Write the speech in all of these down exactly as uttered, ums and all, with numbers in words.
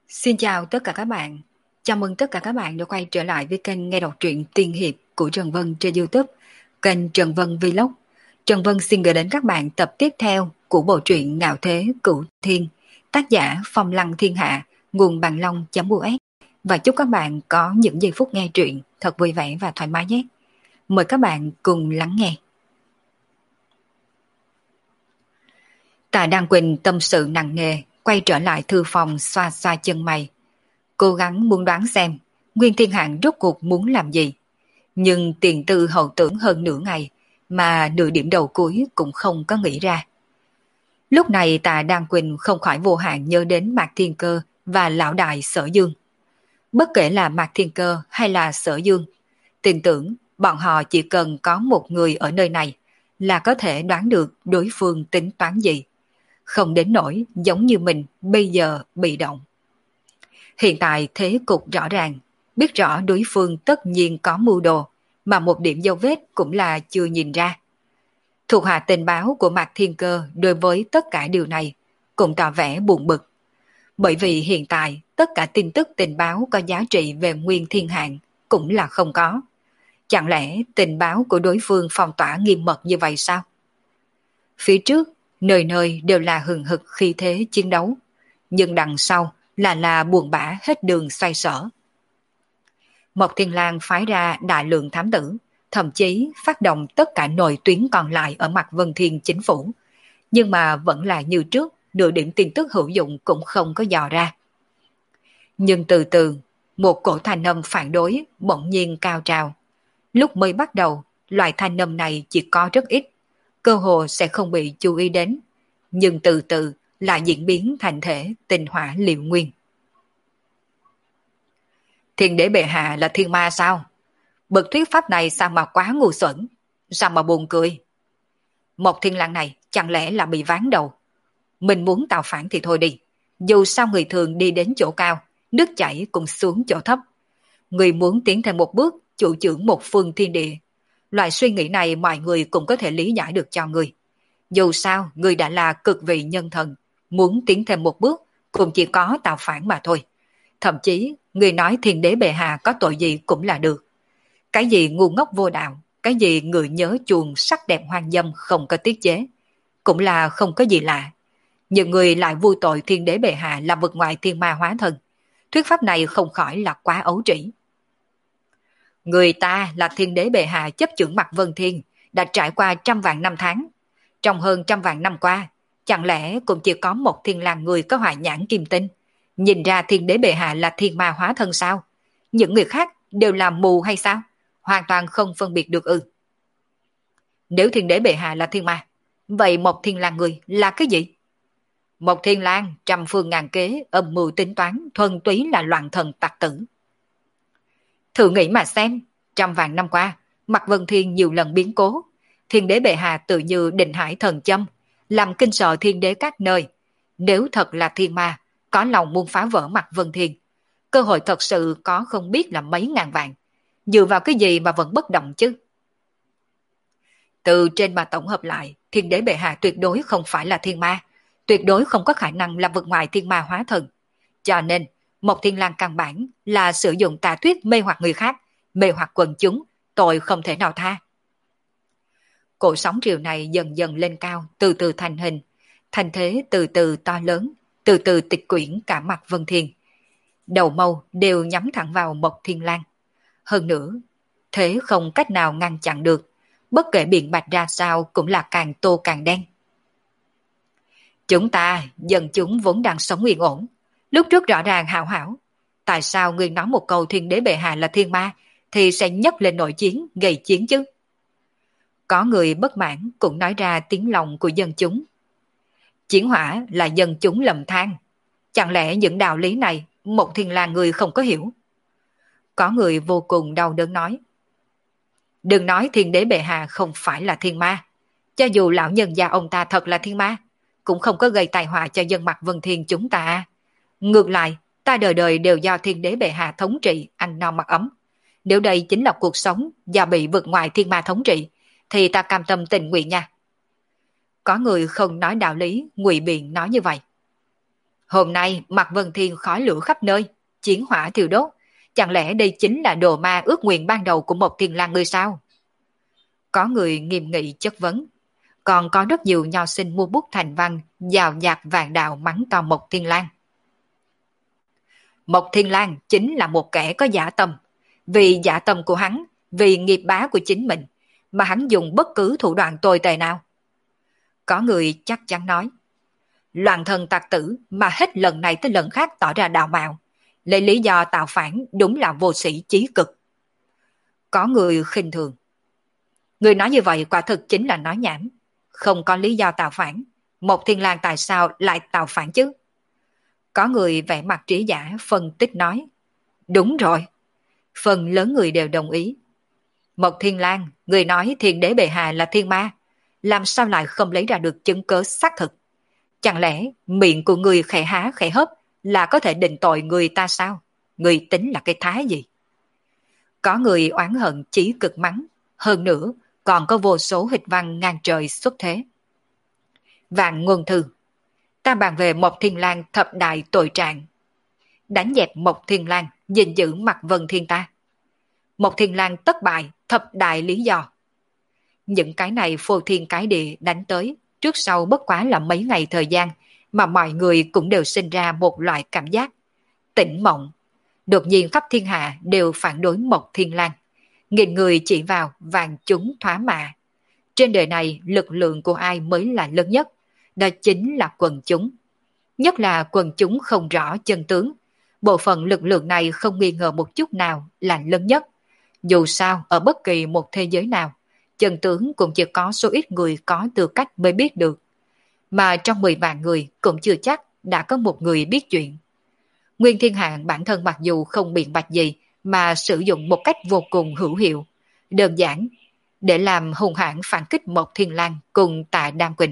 Xin chào tất cả các bạn. Chào mừng tất cả các bạn đã quay trở lại với kênh nghe đọc truyện tiên hiệp của Trần Vân trên YouTube, kênh Trần Vân Vlog. Trần Vân xin gửi đến các bạn tập tiếp theo của bộ truyện Ngạo Thế Cửu Thiên, tác giả Phong Lăng Thiên Hạ, nguồn bằng long.us. Và chúc các bạn có những giây phút nghe truyện thật vui vẻ và thoải mái nhé. Mời các bạn cùng lắng nghe. Tạ Đăng Quỳnh tâm sự nặng nề, quay trở lại thư phòng xoa xoa chân mày. Cố gắng muốn đoán xem Nguyên Thiên Hạng rốt cuộc muốn làm gì. Nhưng tiền tư hậu tưởng hơn nửa ngày mà nửa điểm đầu cuối cũng không có nghĩ ra. Lúc này Tạ Đăng Quỳnh không khỏi vô hạn nhớ đến Mạc Thiên Cơ và lão đại Sở Dương. Bất kể là Mạc Thiên Cơ hay là Sở Dương, tin tưởng bọn họ chỉ cần có một người ở nơi này là có thể đoán được đối phương tính toán gì. Không đến nỗi giống như mình bây giờ bị động. Hiện tại thế cục rõ ràng, biết rõ đối phương tất nhiên có mưu đồ, mà một điểm dấu vết cũng là chưa nhìn ra. Thuộc hạ tình báo của Mạc Thiên Cơ đối với tất cả điều này cũng tỏ vẻ buồn bực. Bởi vì hiện tại tất cả tin tức tình báo có giá trị về Nguyên Thiên Hạng cũng là không có. Chẳng lẽ tình báo của đối phương phong tỏa nghiêm mật như vậy sao? Phía trước, nơi nơi đều là hừng hực khí thế chiến đấu, nhưng đằng sau là là buồn bã hết đường xoay sở. Mộc Thiên Lang phái ra đại lượng thám tử, thậm chí phát động tất cả nội tuyến còn lại ở mặt Vân Thiên chính phủ, nhưng mà vẫn là như trước, nửa điểm tin tức hữu dụng cũng không có dò ra. Nhưng từ từ, một cổ thanh âm phản đối bỗng nhiên cao trào. Lúc mới bắt đầu, loại thanh âm này chỉ có rất ít, cơ hồ sẽ không bị chú ý đến, nhưng từ từ lại diễn biến thành thể tình hỏa liệu nguyên. Thiên đế bệ hạ là thiên ma sao? Bậc thuyết pháp này sao mà quá ngu xuẩn, sao mà buồn cười. Một Thiên Lang này chẳng lẽ là bị ván đầu. Mình muốn tạo phản thì thôi đi, dù sao người thường đi đến chỗ cao, nước chảy cũng xuống chỗ thấp. Người muốn tiến thêm một bước, chủ trưởng một phương thiên địa. Loại suy nghĩ này mọi người cũng có thể lý giải được cho người. Dù sao, người đã là cực vị nhân thần, muốn tiến thêm một bước cũng chỉ có tạo phản mà thôi. Thậm chí, người nói thiên đế bệ hạ có tội gì cũng là được. Cái gì ngu ngốc vô đạo, cái gì người nhớ chuồng sắc đẹp hoang dâm không có tiết chế, cũng là không có gì lạ. Nhưng người lại vui tội thiên đế bệ hạ là vực ngoại thiên ma hóa thân. Thuyết pháp này không khỏi là quá ấu trĩ. Người ta là thiên đế bệ hạ chấp chưởng mặt Vân Thiên, đã trải qua trăm vạn năm tháng. Trong hơn trăm vạn năm qua, chẳng lẽ cũng chỉ có một Thiên Lang người có hoài nhãn kim tinh, nhìn ra thiên đế bệ hạ là thiên ma hóa thân sao? Những người khác đều là mù hay sao? Hoàn toàn không phân biệt được ư? Nếu thiên đế bệ hạ là thiên ma, vậy một Thiên Lang người là cái gì? Một Thiên Lang trăm phương ngàn kế, âm mưu tính toán, thuần túy là loạn thần tặc tử. Thử nghĩ mà xem, trăm vạn năm qua, mặt Vân Thiên nhiều lần biến cố, thiên đế bệ hạ tự như định hải thần châm, làm kinh sợ thiên đế các nơi. Nếu thật là thiên ma, có lòng muốn phá vỡ mặt Vân Thiên, cơ hội thật sự có không biết là mấy ngàn vạn. Dựa vào cái gì mà vẫn bất động chứ? Từ trên mà tổng hợp lại, thiên đế bệ hạ tuyệt đối không phải là thiên ma, tuyệt đối không có khả năng là vượt ngoài thiên ma hóa thần. Cho nên, một Thiên Lang căn bản là sử dụng tà thuyết mê hoặc người khác, mê hoặc quần chúng, tội không thể nào tha. Cổ sóng triều này dần dần lên cao, từ từ thành hình, thành thế từ từ to lớn, từ từ tịch quyển cả mặt Vân Thiên. Đầu mâu đều nhắm thẳng vào Mộc Thiên Lang. Hơn nữa, thế không cách nào ngăn chặn được, bất kể biện bạch ra sao cũng là càng tô càng đen. Chúng ta, dân chúng vốn đang sống yên ổn, lúc trước rõ ràng hảo hảo. Tại sao người nói một câu thiên đế bệ hạ là thiên ma thì sẽ nhấc lên nội chiến, gây chiến chứ? Có người bất mãn cũng nói ra tiếng lòng của dân chúng. Chiến hỏa là dân chúng lầm than. Chẳng lẽ những đạo lý này một Thiên Lang người không có hiểu? Có người vô cùng đau đớn nói. Đừng nói thiên đế bệ hạ không phải là thiên ma. Cho dù lão nhân gia ông ta thật là thiên ma, cũng không có gây tai họa cho dân mặt Vân Thiên chúng ta. Ngược lại, ta đời đời đều do thiên đế bệ hạ thống trị, ăn no mặc ấm. Nếu đây chính là cuộc sống và bị vượt ngoài thiên ma thống trị, thì ta cam tâm tình nguyện nha. Có người không nói đạo lý, ngụy biện nói như vậy. Hôm nay Mạc Vân Thiên khói lửa khắp nơi, chiến hỏa thiêu đốt. Chẳng lẽ đây chính là đồ ma ước nguyện ban đầu của một Thiên Lang ngươi sao? Có người nghiêm nghị chất vấn. Còn có rất nhiều nho sinh mua bút thành văn, dào dạt vàng đạo mắng to Mộc Thiên Lang. Mộc Thiên Lang chính là một kẻ có dã tâm. Vì dã tâm của hắn, vì nghiệp bá của chính mình, mà hắn dùng bất cứ thủ đoạn tồi tệ nào. Có người chắc chắn nói. Loạn thần tặc tử mà hết lần này tới lần khác tỏ ra đạo mạo, lấy lý do tạo phản đúng là vô sĩ chí cực. Có người khinh thường. Người nói như vậy quả thực chính là nói nhảm. Không có lý do tạo phản, Mộc Thiên Lang tại sao lại tạo phản chứ? Có người vẻ mặt trí giả phân tích nói. Đúng rồi. Phần lớn người đều đồng ý. Mộc Thiên Lang, người nói Thiên Đế bệ hạ là thiên ma, làm sao lại không lấy ra được chứng cớ xác thực? Chẳng lẽ miệng của người khẽ há khẽ hấp là có thể định tội người ta sao? Người tính là cái thái gì? Có người oán hận chí cực mắng, hơn nữa còn có vô số hịch văn ngang trời xuất thế. Vạn ngôn thư, ta bàn về Mộc Thiên Lang thập đại tội trạng. Đánh dẹp Mộc Thiên Lang, gìn giữ Mạc Vân Thiên ta. Mộc Thiên Lang thất bại, thập đại lý do. Những cái này phô thiên cái địa đánh tới, trước sau bất quá là mấy ngày thời gian, mà mọi người cũng đều sinh ra một loại cảm giác tỉnh mộng. Đột nhiên khắp thiên hạ đều phản đối Mộc Thiên Lang. Nghìn người chỉ vào vàng chúng thoá mạ. Trên đời này lực lượng của ai mới là lớn nhất? Đó chính là quần chúng. Nhất là quần chúng không rõ chân tướng. Bộ phận lực lượng này không nghi ngờ một chút nào là lớn nhất. Dù sao ở bất kỳ một thế giới nào, chân tướng cũng chỉ có số ít người có tư cách mới biết được. Mà trong mười vạn người cũng chưa chắc đã có một người biết chuyện. Nguyên Thiên Hạng bản thân mặc dù không biện bạch gì mà sử dụng một cách vô cùng hữu hiệu, đơn giản, để làm hung hãn phản kích Mộc Thiên Lang cùng Tạ Đan Quỳnh.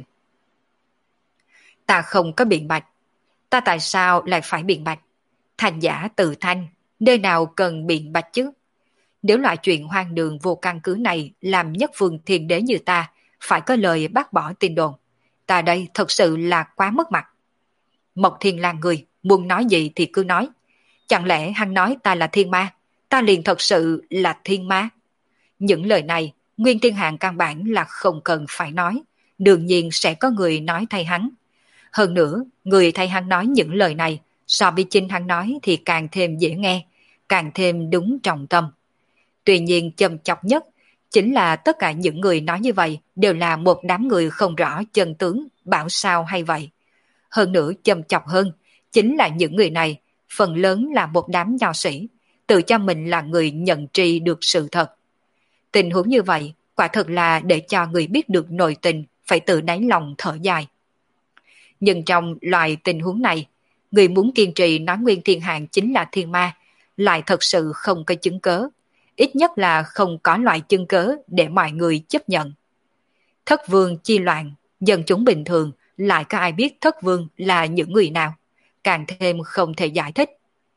Ta không có biện bạch. Ta tại sao lại phải biện bạch? Thành giả tự thanh, nơi nào cần biện bạch chứ? Nếu loại chuyện hoang đường vô căn cứ này làm nhất phương thiên đế như ta phải có lời bác bỏ tin đồn, ta đây thật sự là quá mất mặt. Mộc Thiên Lang người, muốn nói gì thì cứ nói. Chẳng lẽ hắn nói ta là thiên ma, ta liền thật sự là thiên ma? Những lời này, Nguyên Thiên Hạng căn bản là không cần phải nói, đương nhiên sẽ có người nói thay hắn. Hơn nữa, người thay hắn nói những lời này, so với chính hắn nói thì càng thêm dễ nghe, càng thêm đúng trọng tâm. Tuy nhiên châm chọc nhất, chính là tất cả những người nói như vậy đều là một đám người không rõ chân tướng, bảo sao hay vậy. Hơn nữa châm chọc hơn, chính là những người này, phần lớn là một đám nho sĩ, tự cho mình là người nhận tri được sự thật. Tình huống như vậy, quả thật là để cho người biết được nội tình, phải tự đáy lòng thở dài. Nhưng trong loại tình huống này, người muốn kiên trì nói Nguyên Thiên Hạng chính là thiên ma, lại thật sự không có chứng cớ. Ít nhất là không có loại chứng cớ để mọi người chấp nhận. Thất vương chi loạn, dân chúng bình thường lại có ai biết thất vương là những người nào, càng thêm không thể giải thích.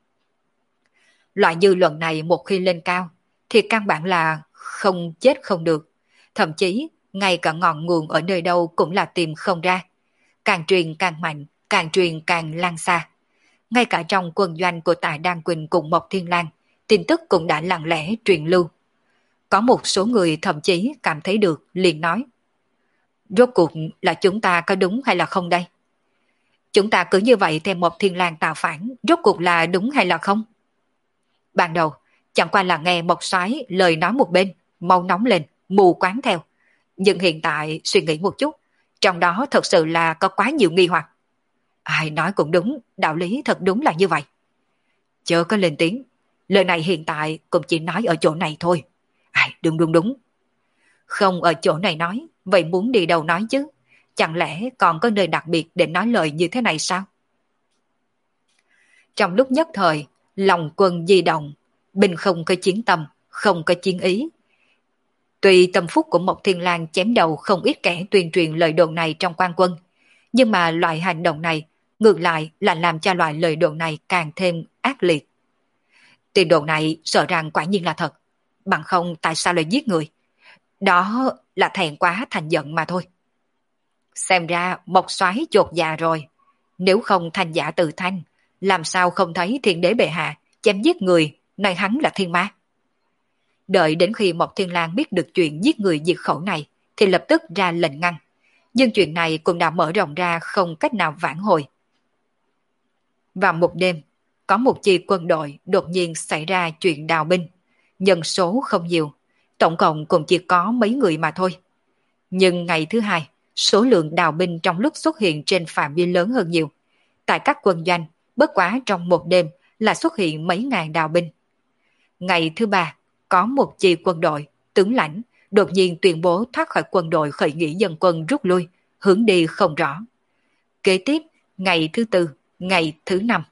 Loại dư luận này một khi lên cao, thì căn bản là không chết không được. Thậm chí, ngay cả ngọn nguồn ở nơi đâu cũng là tìm không ra. Càng truyền càng mạnh, càng truyền càng lan xa. Ngay cả trong quân doanh của Tạ Đan Quỳnh cùng Mộc Thiên Lang, tin tức cũng đã lặng lẽ truyền lưu. Có một số người thậm chí cảm thấy được, liền nói. Rốt cuộc là chúng ta có đúng hay là không đây? Chúng ta cứ như vậy theo Mộc Thiên Lang tạo phản, rốt cuộc là đúng hay là không? Ban đầu, chẳng qua là nghe Mộc Soái lời nói một bên, mau nóng lên, mù quáng theo. Nhưng hiện tại suy nghĩ một chút, trong đó thật sự là có quá nhiều nghi hoặc. Ai nói cũng đúng, đạo lý thật đúng là như vậy. Chớ có lên tiếng, lời này hiện tại cũng chỉ nói ở chỗ này thôi. Ai, đúng đúng đúng. Không ở chỗ này nói, vậy muốn đi đâu nói chứ? Chẳng lẽ còn có nơi đặc biệt để nói lời như thế này sao? Trong lúc nhất thời, lòng quân di động, binh không có chiến tâm, không có chiến ý. Tuy tâm phúc của Mộc Thiên Lang chém đầu không ít kẻ tuyên truyền lời đồn này trong quan quân, nhưng mà loại hành động này ngược lại là làm cho loại lời đồn này càng thêm ác liệt. Tin đồn này sợ rằng quả nhiên là thật, bằng không tại sao lại giết người? Đó là thẹn quá thành giận mà thôi. Xem ra Mộc Soái chột dạ rồi, Nếu không thanh giả tự thanh, làm sao không thấy thiên đế bệ hạ chém giết người, này hắn là thiên ma. Đợi đến khi Mộc Thiên Lang biết được chuyện giết người diệt khẩu này, thì lập tức ra lệnh ngăn. Nhưng chuyện này cũng đã mở rộng ra không cách nào vãn hồi. Vào một đêm, có một chi quân đội đột nhiên xảy ra chuyện đào binh. Nhân số không nhiều, tổng cộng cũng chỉ có mấy người mà thôi. Nhưng ngày thứ hai, số lượng đào binh trong lúc xuất hiện trên phạm vi lớn hơn nhiều. Tại các quân doanh, bất quá trong một đêm là xuất hiện mấy ngàn đào binh. Ngày thứ ba, có một chi quân đội, tướng lãnh, đột nhiên tuyên bố thoát khỏi quân đội khởi nghĩa dân quân rút lui, hướng đi không rõ. Kế tiếp, ngày thứ tư, ngày thứ năm.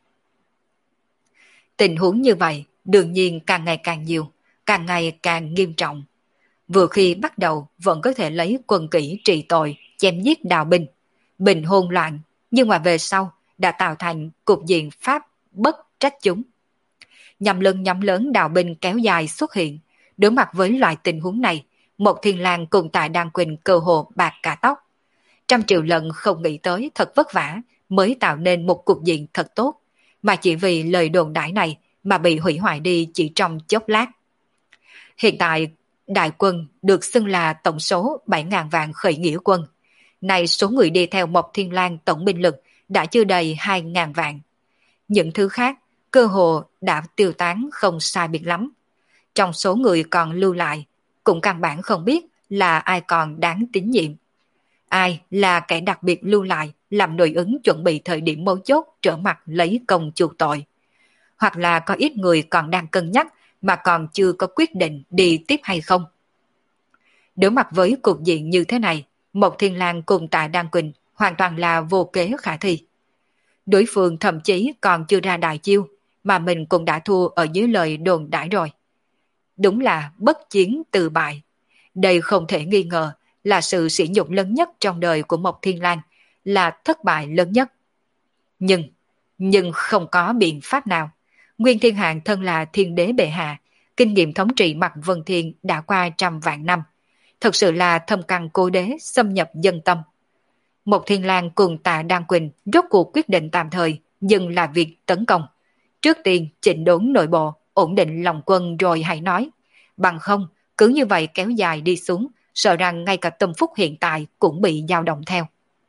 Tình huống như vậy, đương nhiên càng ngày càng nhiều, càng ngày càng nghiêm trọng. Vừa khi bắt đầu vẫn có thể lấy quân kỷ trị tội, chém giết đào binh, bình hỗn loạn, nhưng mà về sau đã tạo thành cục diện pháp bất trách chúng. Nhằm lưng nhóm lớn đào binh kéo dài xuất hiện, đối mặt với loại tình huống này, Mộc Thiên Lang cùng Tạ Đan Quỳnh cơ hồ bạc cả tóc. Trăm triệu lần không nghĩ tới thật vất vả mới tạo nên một cục diện thật tốt, mà chỉ vì lời đồn đãi này mà bị hủy hoại đi chỉ trong chốc lát. Hiện tại, đại quân được xưng là tổng số bảy ngàn vạn khởi nghĩa quân. Này số người đi theo Mộc Thiên Lang tổng binh lực đã chưa đầy hai ngàn vạn. Những thứ khác, cơ hồ đã tiêu tán không sai biệt lắm. Trong số người còn lưu lại, cũng căn bản không biết là ai còn đáng tín nhiệm. Ai là kẻ đặc biệt lưu lại làm nội ứng chuẩn bị thời điểm mấu chốt trở mặt lấy công chuộc tội. Hoặc là có ít người còn đang cân nhắc mà còn chưa có quyết định đi tiếp hay không. Đối mặt với cục diện như thế này, Mộc Thiên Lang cùng Tạ Đan Quỳnh hoàn toàn là vô kế khả thi. Đối phương thậm chí còn chưa ra đại chiêu, mà mình cũng đã thua ở dưới lời đồn đãi rồi. Đúng là bất chiến từ bại. Đây không thể nghi ngờ là sự sỉ nhục lớn nhất trong đời của Mộc Thiên Lang, là thất bại lớn nhất. Nhưng, nhưng không có biện pháp nào. Nguyên Thiên Hạng thân là thiên đế bệ hạ, kinh nghiệm thống trị Mạc Vân Thiên đã qua trăm vạn năm. Thật sự là thâm căn cố đế xâm nhập dân tâm. Mộc Thiên Lang cùng Tạ Đan Quỳnh rốt cuộc quyết định tạm thời dừng là việc tấn công. Trước tiên chỉnh đốn nội bộ, ổn định lòng quân rồi hãy nói. Bằng không, cứ như vậy kéo dài đi xuống, sợ rằng ngay cả tâm phúc hiện tại cũng bị dao động theo.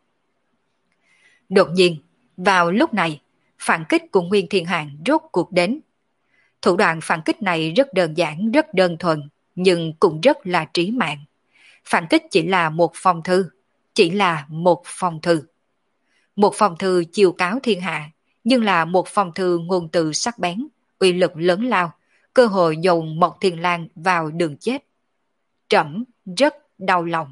Đột nhiên, vào lúc này, phản kích của Nguyên Thiên Hạng rốt cuộc đến. Thủ đoạn phản kích này rất đơn giản, rất đơn thuần, nhưng cũng rất là trí mạng. Phản kích chỉ là một phong thư, chỉ là một phong thư. Một phong thư chiêu cáo thiên hạ, nhưng là một phong thư ngôn từ sắc bén, uy lực lớn lao, cơ hội dồn Mộc Thiên Lang vào đường chết. Trẫm rất đau lòng.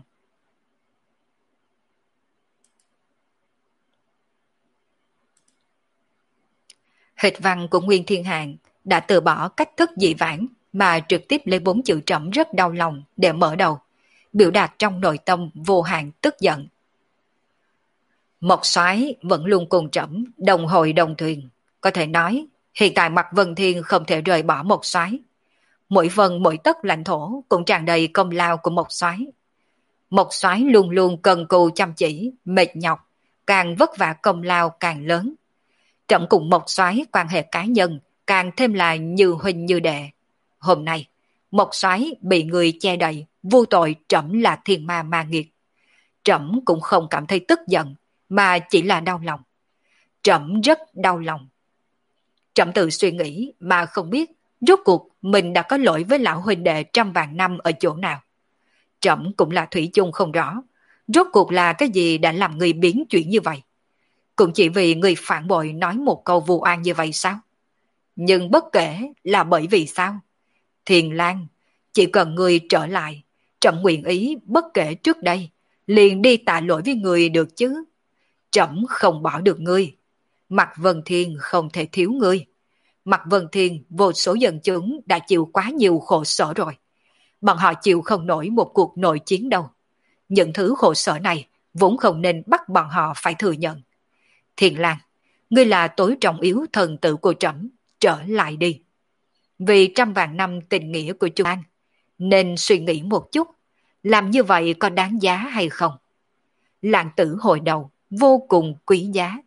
Hịch văn của Nguyên Thiên Hạng đã từ bỏ cách thức dị vãng mà trực tiếp lấy bốn chữ trẫm rất đau lòng để mở đầu, biểu đạt trong nội tâm vô hạn tức giận. Mộc soái vẫn luôn cùng trẫm đồng hội đồng thuyền, có thể nói hiện tại Mạc Vân Thiên không thể rời bỏ Mộc soái. Mỗi vần mỗi tấc lãnh thổ cũng tràn đầy công lao của Mộc soái. Mộc soái luôn luôn cần cù chăm chỉ, mệt nhọc, càng vất vả công lao càng lớn. Trẫm cùng Mộc soái quan hệ cá nhân càng thêm là như huynh như đệ. Hôm nay, Mộc soái bị người che đậy, vô tội trẫm là thiên ma ma nghiệt. Trẫm cũng không cảm thấy tức giận, mà chỉ là đau lòng. Trẫm rất đau lòng. Trẫm tự suy nghĩ mà không biết rốt cuộc mình đã có lỗi với lão huynh đệ trăm vạn năm ở chỗ nào. Trẫm cũng là thủy chung không rõ, rốt cuộc là cái gì đã làm người biến chuyện như vậy. Cũng chỉ vì người phản bội nói một câu vu oan như vậy sao? Nhưng bất kể là bởi vì sao? Thiền Lang, chỉ cần người trở lại, trẫm nguyện ý bất kể trước đây, liền đi tạ lỗi với người được chứ. Trẫm không bỏ được ngươi. Mạc Vân Thiên không thể thiếu ngươi. Mạc Vân Thiên vô số dân chúng đã chịu quá nhiều khổ sở rồi. Bọn họ chịu không nổi một cuộc nội chiến đâu. Những thứ khổ sở này vốn không nên bắt bọn họ phải thừa nhận. Thiền Lang, ngươi là tối trọng yếu thần tử của trẫm, trở lại đi. Vì trăm vạn năm tình nghĩa của chúng ta, nên suy nghĩ một chút, làm như vậy có đáng giá hay không? Lạng tử hồi đầu vô cùng quý giá,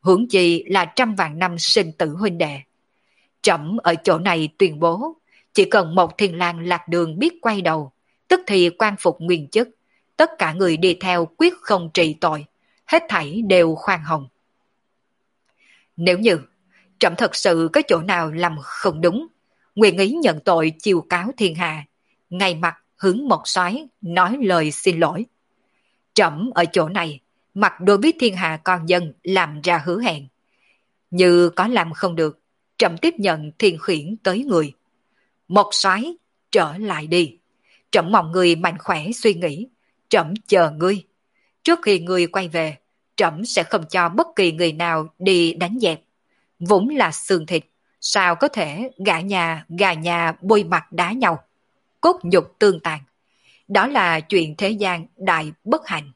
huống chi là trăm vạn năm sinh tử huynh đệ. Trẫm ở chỗ này tuyên bố, chỉ cần một thiên lang lạc đường biết quay đầu, tức thì quan phục nguyên chức, tất cả người đi theo quyết không trị tội, hết thảy đều khoan hồng. Nếu như trẫm thật sự có chỗ nào làm không đúng, nguyện ý nhận tội chiêu cáo thiên hạ, ngay mặt hướng một soái nói lời xin lỗi. Trẫm ở chỗ này, mặt đối với thiên hạ con dân làm ra hứa hẹn. Như có làm không được, trẫm tiếp nhận thiên khiển tới người. Một soái trở lại đi. Trẫm mong người mạnh khỏe suy nghĩ. Trẫm chờ ngươi. Trước khi ngươi quay về, trẫm sẽ không cho bất kỳ người nào đi đánh dẹp. Vốn là xương thịt, sao có thể gã nhà, gà nhà bôi mặt đá nhau. Cốt nhục tương tàn. Đó là chuyện thế gian đại bất hạnh.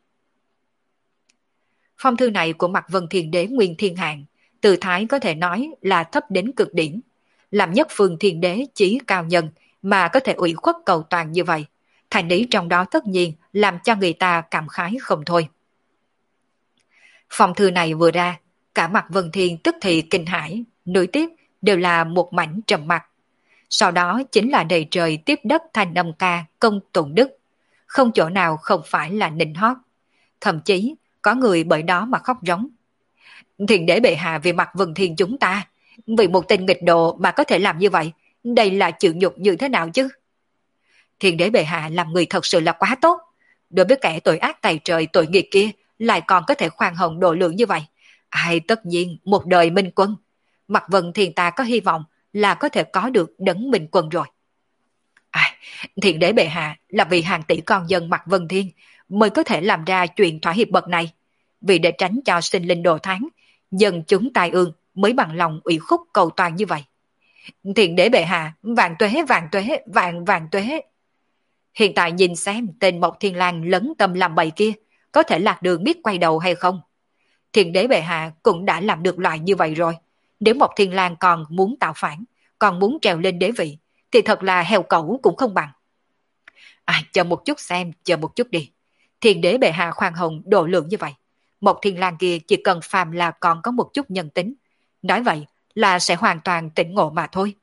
Phong thư này của Mạc Vân Thiên Đế Nguyên Thiên Hạng, từ thái có thể nói là thấp đến cực điểm. Làm nhất phương thiên đế chí cao nhân mà có thể ủy khuất cầu toàn như vậy. Thành ý trong đó tất nhiên làm cho người ta cảm khái không thôi. Phong thư này vừa ra, cả Mạc Vân Thiên tức thì kinh hãi, nối tiếp đều là một mảnh trầm mặc. Sau đó chính là đầy trời tiếp đất thanh âm ca công tụng đức. Không chỗ nào không phải là nịnh hót. Thậm chí có người bởi đó mà khóc rống. Thiền đế bệ hạ vì Mạc Vân Thiên chúng ta, vì một tên nghịch đồ mà có thể làm như vậy, đây là chịu nhục như thế nào chứ? Thiền đế bệ hạ làm người thật sự là quá tốt. Đối với kẻ tội ác tày trời tội nghiệp kia, lại còn có thể khoan hồng độ lượng như vậy. Ai tất nhiên một đời minh quân. Mạc Vân Thiên ta có hy vọng là có thể có được đấng minh quân rồi. À, thiền đế bệ hạ là vì hàng tỷ con dân Mạc Vân Thiên mới có thể làm ra chuyện thỏa hiệp bậc này. Vì để tránh cho sinh linh đồ tháng, dân chúng tai ương mới bằng lòng ủy khúc cầu toàn như vậy. Thiền đế bệ hạ, vạn tuế, vạn tuế, vạn vạn tuế. Hiện tại nhìn xem tên Mộc Thiên Lang lấn tâm làm bậy kia có thể lạc đường biết quay đầu hay không. Thiền đế bệ hạ cũng đã làm được loại như vậy rồi. Nếu Mộc Thiên Lang còn muốn tạo phản, còn muốn trèo lên đế vị, thì thật là heo cẩu cũng không bằng. À, chờ một chút xem, chờ một chút đi. Thiền đế bệ hạ khoan hồng độ lượng như vậy. Mộc Thiên Lang kia chỉ cần phàm là còn có một chút nhân tính. Nói vậy là sẽ hoàn toàn tỉnh ngộ mà thôi.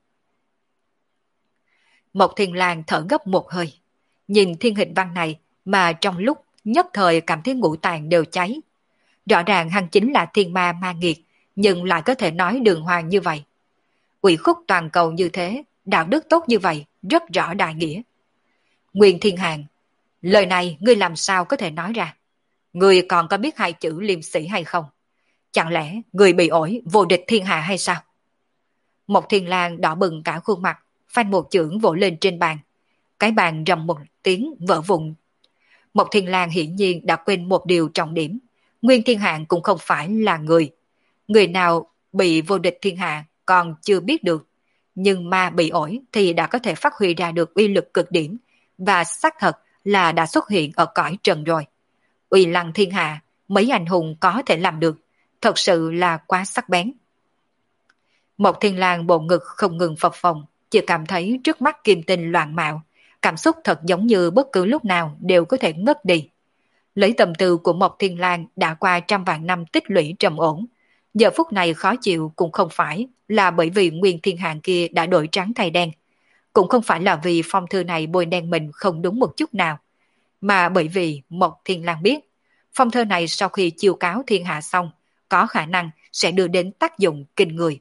Mộc Thiên Lang thở gấp một hơi. Nhìn thiên hình văn này mà trong lúc nhất thời cảm thấy ngũ tạng đều cháy. Rõ ràng hắn chính là thiên ma ma nghiệt, nhưng lại có thể nói đường hoàng như vậy. Ủy khúc toàn cầu như thế, đạo đức tốt như vậy, rất rõ đại nghĩa. Nguyên Thiên Hạng, lời này ngươi làm sao có thể nói ra? Ngươi còn có biết hai chữ liêm sĩ hay không? Chẳng lẽ ngươi bị ổi vô địch thiên hạ hay sao? Một Thiên Lang đỏ bừng cả khuôn mặt, phanh một chưởng vỗ lên trên bàn. Cái bàn rầm một tiếng vỡ vụn. Một Thiên Lang hiển nhiên đã quên một điều trọng điểm. Nguyên Thiên Hạng cũng không phải là người. Người nào bị vô địch thiên hạ còn chưa biết được. Nhưng ma bị ổi thì đã có thể phát huy ra được uy lực cực điểm. Và xác thật là đã xuất hiện ở cõi trần rồi. Uy lăng thiên hạ, mấy anh hùng có thể làm được. Thật sự là quá sắc bén. Một Thiên Lang bộ ngực không ngừng phập phồng, chỉ cảm thấy trước mắt kim tinh loạn mạo. Cảm xúc thật giống như bất cứ lúc nào đều có thể ngất đi. Lấy tâm tư của một Thiên Lang đã qua trăm vạn năm tích lũy trầm ổn. Giờ phút này khó chịu cũng không phải là bởi vì Nguyên Thiên Hạng kia đã đổi trắng thay đen. Cũng không phải là vì phong thư này bôi đen mình không đúng một chút nào. Mà bởi vì một Thiên Lang biết, phong thư này sau khi chiêu cáo thiên hạ xong, có khả năng sẽ đưa đến tác dụng kinh người.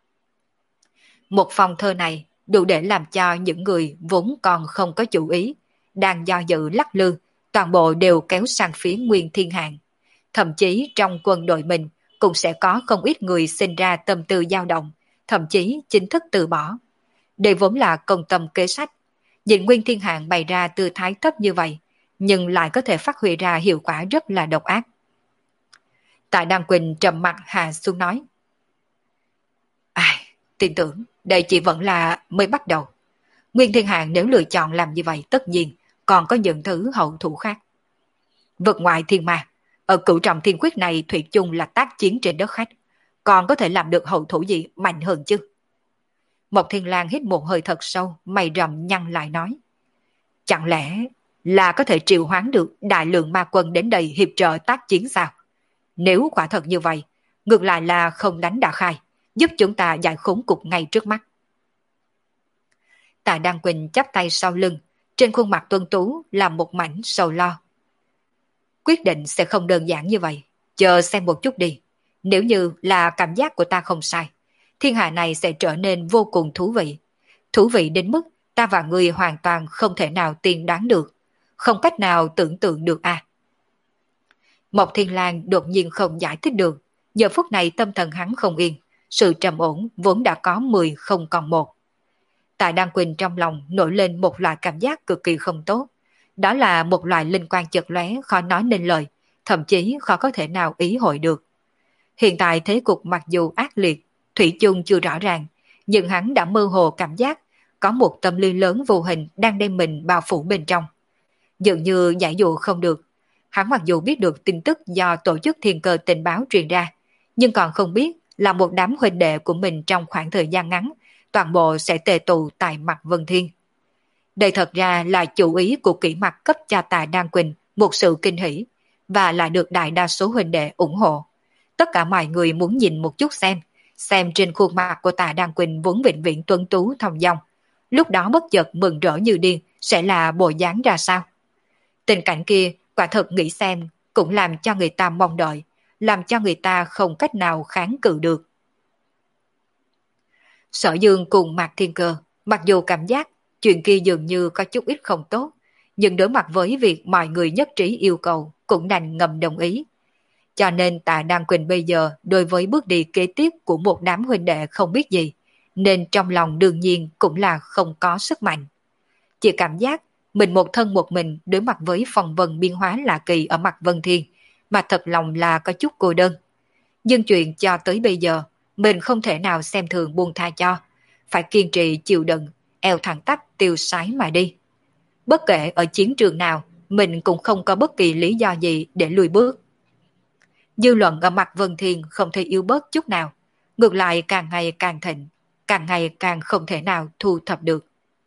Một phong thơ này đủ để làm cho những người vốn còn không có chủ ý, đang do dự lắc lư, toàn bộ đều kéo sang phía Nguyên Thiên Hạng. Thậm chí trong quân đội mình cũng sẽ có không ít người sinh ra tâm tư dao động, thậm chí chính thức từ bỏ. Đây vốn là công tâm kế sách. Nhìn Nguyên Thiên Hạng bày ra tư thái thấp như vậy, nhưng lại có thể phát huy ra hiệu quả rất là độc ác. Tại Đan Quỳnh trầm mặt hạ xuống nói. Ai, tin tưởng đây chỉ vẫn là mới bắt đầu. Nguyên Thiên Hạng nếu lựa chọn làm như vậy tất nhiên còn có những thứ hậu thủ khác. Vượt ngoài thiên ma, ở cửu trọng thiên quyết này thủy chung là tác chiến trên đất khách, còn có thể làm được hậu thủ gì mạnh hơn chứ? Mộc Thiên Lang hít một hơi thật sâu, mày rậm nhăn lại nói. Chẳng lẽ là có thể triệu hoán được đại lượng ma quân đến đây hiệp trợ tác chiến sao? Nếu quả thật như vậy, ngược lại là không đánh đã khai, giúp chúng ta giải khốn cục ngay trước mắt. Tạ Đăng Quỳnh chắp tay sau lưng, trên khuôn mặt tuân tú là một mảnh sầu lo. Quyết định sẽ không đơn giản như vậy, chờ xem một chút đi. Nếu như là cảm giác của ta không sai, thiên hạ này sẽ trở nên vô cùng thú vị. Thú vị đến mức ta và ngươi hoàn toàn không thể nào tiên đoán được, không cách nào tưởng tượng được à. Mộc Thiên Lang đột nhiên không giải thích được, giờ phút này tâm thần hắn không yên, sự trầm ổn vốn đã có mười không còn một. Tạ Đăng Quỳnh trong lòng nổi lên một loại cảm giác cực kỳ không tốt, đó là một loại linh quan chợt lóe khó nói nên lời, thậm chí khó có thể nào ý hội được. Hiện tại thế cục mặc dù ác liệt, thủy chung chưa rõ ràng, nhưng hắn đã mơ hồ cảm giác có một tâm lý lớn vô hình đang đem mình bao phủ bên trong. Dường như giải dụ không được, hắn mặc dù biết được tin tức do tổ chức thiên cơ tình báo truyền ra, nhưng còn không biết là một đám huynh đệ của mình trong khoảng thời gian ngắn, toàn bộ sẽ tề tụ tại mặt Vân Thiên. Đây thật ra là chủ ý của kỹ mặt cấp cho Tạ Đăng Quỳnh một sự kinh hỉ, và lại được đại đa số huynh đệ ủng hộ. Tất cả mọi người muốn nhìn một chút xem, xem trên khuôn mặt của Tạ Đăng Quỳnh vốn vĩnh viễn tuấn tú thong dong, lúc đó bất chợt mừng rỡ như điên sẽ là bộ dáng ra sao. Tình cảnh kia quả thật nghĩ xem cũng làm cho người ta mong đợi, làm cho người ta không cách nào kháng cự được. Sở Dương cùng Mạc Thiên Cơ, mặc dù cảm giác chuyện kia dường như có chút ít không tốt, nhưng đối mặt với việc mọi người nhất trí yêu cầu cũng đành ngầm đồng ý. Cho nên Tạ Đăng Quỳnh bây giờ đối với bước đi kế tiếp của một đám huynh đệ không biết gì, nên trong lòng đương nhiên cũng là không có sức mạnh. Chỉ cảm giác mình một thân một mình đối mặt với phong vân biến hóa lạ kỳ ở mặt Vân Thiên, mà thật lòng là có chút cô đơn. Nhưng chuyện cho tới bây giờ, mình không thể nào xem thường buông tha cho, phải kiên trì chịu đựng, eo thẳng tắp tiêu sái mà đi. Bất kể ở chiến trường nào, mình cũng không có bất kỳ lý do gì để lùi bước. Dư luận ở mặt Vân Thiên không thể yếu bớt chút nào, ngược lại càng ngày càng thịnh, càng ngày càng không thể nào thu thập được.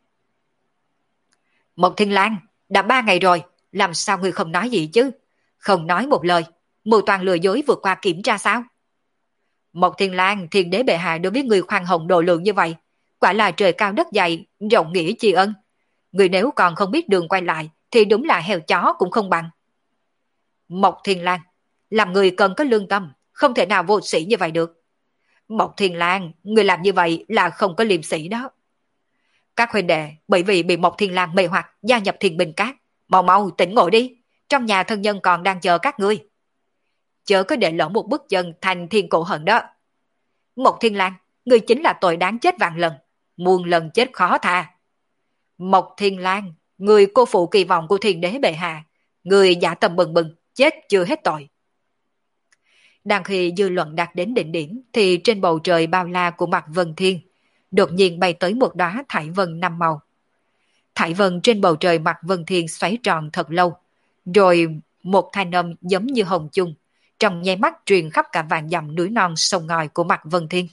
Mộc Thiên Lang, đã ba ngày rồi, làm sao ngươi không nói gì chứ? Không nói một lời, mưu toàn lừa dối vượt qua kiểm tra sao? Mộc Thiên Lang, thiên đế bệ hạ đối với người khoan hồng độ lượng như vậy, quả là trời cao đất dày, rộng nghĩa tri ân. Người nếu còn không biết đường quay lại, thì đúng là heo chó cũng không bằng. Mộc Thiên Lang, làm người cần có lương tâm, không thể nào vô sĩ như vậy được. Mộc Thiên Lang, người làm như vậy là không có liêm sĩ đó. Các huynh đệ bởi vì bị Mộc Thiên Lang mê hoặc gia nhập Thiên Binh Các, mau mau tỉnh ngộ đi, trong nhà thân nhân còn đang chờ các ngươi. Chớ có để lỡ một bước chân thành thiên cổ hận đó. Mộc Thiên Lang, ngươi chính là tội đáng chết vạn lần, muôn lần chết khó tha. Mộc Thiên Lang, người cô phụ kỳ vọng của thiên đế bệ hạ, người dạ tâm bừng bừng, chết chưa hết tội. Đang khi dư luận đạt đến đỉnh điểm, thì trên bầu trời bao la của mặt Vân Thiên, đột nhiên bay tới một đóa thải vân năm màu. Thải vân trên bầu trời mặt Vân Thiên xoáy tròn thật lâu, rồi một thanh âm giống như hồng chung, trong nháy mắt truyền khắp cả vạn dặm núi non sông ngòi của mặt Vân Thiên.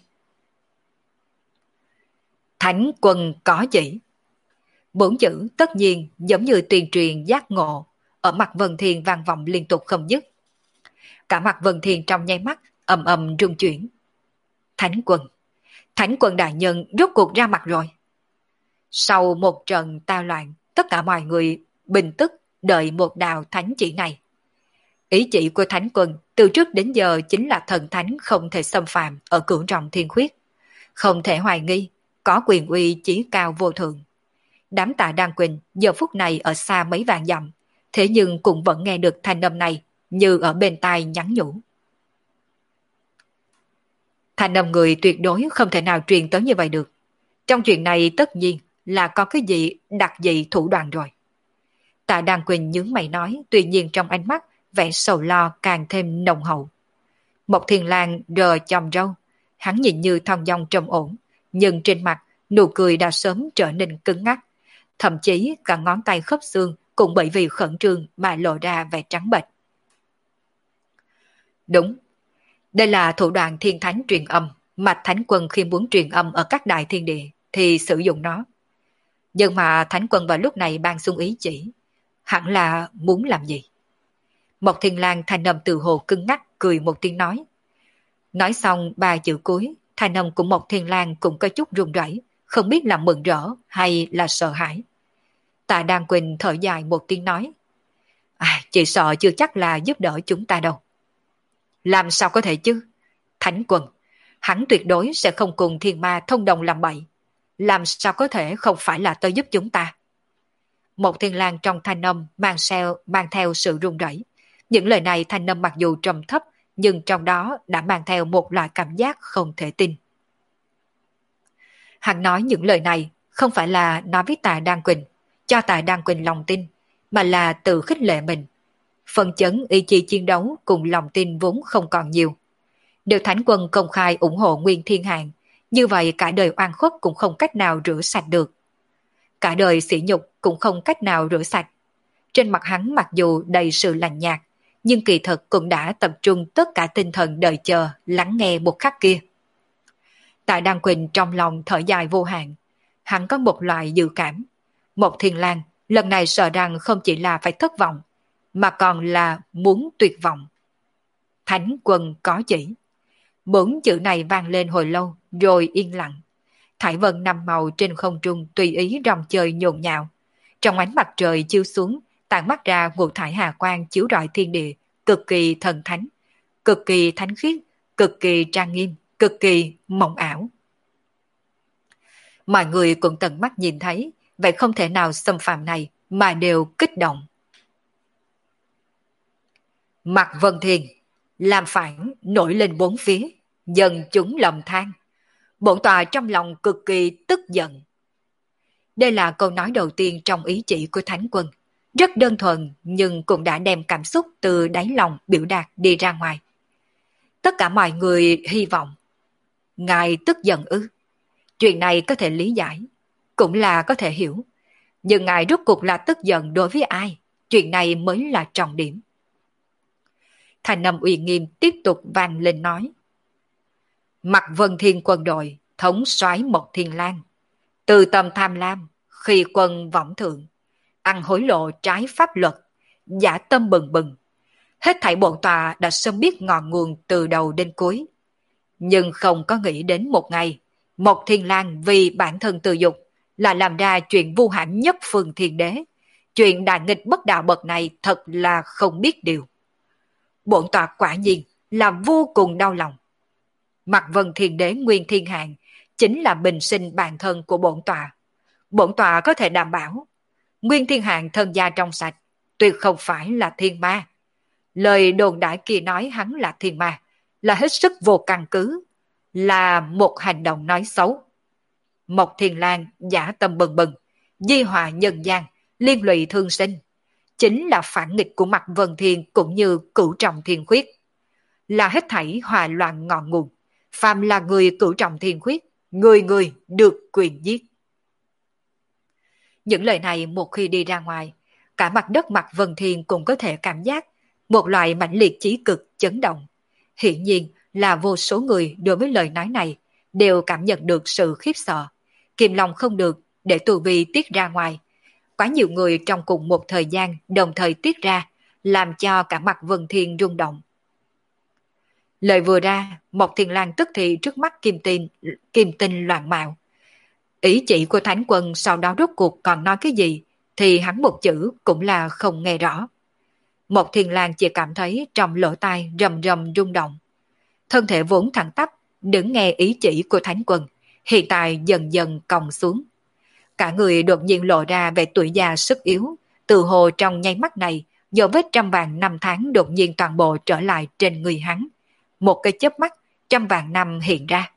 Thánh quân có chỉ. Bốn chữ tất nhiên giống như tuyên truyền giác ngộ, ở mặt Vân Thiên vang vọng liên tục không dứt. Cả mặt Vân Thiên trong nháy mắt ầm ầm rung chuyển. Thánh quân, Thánh quân đại nhân rốt cuộc ra mặt rồi. Sau một trận tao loạn, tất cả mọi người bình tức đợi một đạo thánh chỉ này. Ý chỉ của Thánh quân từ trước đến giờ chính là thần thánh không thể xâm phạm ở cửu trọng thiên khuyết, không thể hoài nghi, có quyền uy chí cao vô thượng. Đám Tạ Đăng Quỳnh giờ phút này ở xa mấy vạn dặm, thế nhưng cũng vẫn nghe được thanh âm này như ở bên tai nhắn nhủ. Thanh âm người tuyệt đối không thể nào truyền tới như vậy được. Trong chuyện này tất nhiên là có cái gì đặc dị thủ đoạn rồi. Tạ Đăng Quỳnh nhướng mày nói, tuy nhiên trong ánh mắt vẻ sầu lo càng thêm nồng hậu. Mộc Thiên Lang rờ chòm râu, hắn nhìn như thong dong trầm ổn, nhưng trên mặt nụ cười đã sớm trở nên cứng ngắc, thậm chí cả ngón tay khớp xương cũng bởi vì khẩn trương mà lộ ra vẻ trắng bệch. Đúng, đây là thủ đoạn thiên thánh truyền âm, mà Thánh quân khi muốn truyền âm ở các đại thiên địa thì sử dụng nó. Nhưng mà Thánh quân vào lúc này ban xuống ý chỉ, hẳn là muốn làm gì? Mộc Thiên Lang thanh âm từ hồ cứng ngắc cười một tiếng nói. Nói xong ba chữ cuối, thanh âm của Mộc Thiên Lang cũng có chút run rẩy, không biết là mừng rỡ hay là sợ hãi. Tạ Đan Quỳnh thở dài một tiếng nói, à, chị sợ chưa chắc là giúp đỡ chúng ta đâu. Làm sao có thể chứ? Thánh Quân, hắn tuyệt đối sẽ không cùng thiên ma thông đồng làm bậy. Làm sao có thể không phải là tới giúp chúng ta? Một Thiên Lang trong thanh âm mang theo, mang theo sự run rẩy. Những lời này thanh âm mặc dù trầm thấp, nhưng trong đó đã mang theo một loại cảm giác không thể tin. Hắn nói những lời này không phải là nói với Tạ Đan Quỳnh, cho Tạ Đan Quỳnh lòng tin, mà là tự khích lệ mình. Phần chấn ý chí chiến đấu cùng lòng tin vốn không còn nhiều. Nếu Thánh Quân công khai ủng hộ Nguyên Thiên Hạng, như vậy cả đời oan khuất cũng không cách nào rửa sạch được. Cả đời sỉ nhục cũng không cách nào rửa sạch. Trên mặt hắn mặc dù đầy sự lạnh nhạt, nhưng kỳ thực cũng đã tập trung tất cả tinh thần đợi chờ lắng nghe một khắc kia. Tạ Đan Quỳnh trong lòng thở dài vô hạn, hắn có một loại dự cảm. Một Thiên Lang lần này sợ rằng không chỉ là phải thất vọng, mà còn là muốn tuyệt vọng. Thánh Quân có chỉ. Bốn chữ này vang lên hồi lâu, rồi yên lặng. Thải vân năm màu trên không trung tùy ý rong chơi nhộn nhạo. Trong ánh mặt trời chiếu xuống, tản mắt ra ngũ thải hà quang chiếu rọi thiên địa, cực kỳ thần thánh, cực kỳ thánh khiết, cực kỳ trang nghiêm, cực kỳ mộng ảo. Mọi người cũng tận mắt nhìn thấy, vậy không thể nào xâm phạm này mà đều kích động. Mặt Vân Thiên làm phản nổi lên bốn phía, dần chúng lầm than. Bổn tòa trong lòng cực kỳ tức giận. Đây là câu nói đầu tiên trong ý chỉ của Thánh Quân. Rất đơn thuần nhưng cũng đã đem cảm xúc từ đáy lòng biểu đạt đi ra ngoài. Tất cả mọi người hy vọng. Ngài tức giận ư? Chuyện này có thể lý giải, cũng là có thể hiểu. Nhưng ngài rốt cuộc là tức giận đối với ai? Chuyện này mới là trọng điểm. Thành âm uy nghiêm tiếp tục vang lên nói. Mặt Vân Thiên quân đội, thống soái Mộc Thiên Lang. Từ tâm tham lam, khi quân võng thượng, ăn hối lộ trái pháp luật, giả tâm bừng bừng. Hết thảy bổn tòa đã sớm biết ngọn nguồn từ đầu đến cuối. Nhưng không có nghĩ đến một ngày, Mộc Thiên Lang vì bản thân tự dục là làm ra chuyện vu hãm nhất phương thiên đế. Chuyện đại nghịch bất đạo bậc này thật là không biết điều. Bổn tòa quả nhiên là vô cùng đau lòng. Mặt Vân Thiên Đế Nguyên Thiên Hạng chính là bình sinh bản thân của bổn tòa. Bổn tòa có thể đảm bảo Nguyên Thiên Hạng thân gia trong sạch, tuyệt không phải là thiên ma. Lời đồn đại kia nói hắn là thiên ma là hết sức vô căn cứ, là một hành động nói xấu. Mộc Thiên Lang giả tâm bừng bừng, di hòa nhân gian, liên lụy thương sinh, chính là phản nghịch của Mặt Vân Thiên cũng như cửu trọng thiên khuyết, là hết thảy hòa loạn ngọn nguồn. Phàm là người cửu trọng thiên khuyết, người người được quyền giết. Những lời này một khi đi ra ngoài, cả mặt đất Mặt Vân Thiên cũng có thể cảm giác một loại mãnh liệt chí cực chấn động. Hiển nhiên là vô số người đối với lời nói này đều cảm nhận được sự khiếp sợ, kìm lòng không được để tù vi tiết ra ngoài. Quá nhiều người trong cùng một thời gian đồng thời tiết ra, làm cho cả Mặt Vân Thiên rung động. Lời vừa ra, Mộc Thiên Lang tức thì trước mắt kim tinh, kim tinh loạn mạo. Ý chỉ của Thánh Quân sau đó rốt cuộc còn nói cái gì, thì hắn một chữ cũng là không nghe rõ. Mộc Thiên Lang chỉ cảm thấy trong lỗ tai rầm rầm rung động. Thân thể vốn thẳng tắp, đứng nghe ý chỉ của Thánh Quân, hiện tại dần dần còng xuống. Cả người đột nhiên lộ ra vẻ tuổi già sức yếu, từ hồ trong nháy mắt này, dấu vết trăm vàng năm tháng đột nhiên toàn bộ trở lại trên người hắn. Một cái chớp mắt, trăm vàng năm hiện ra.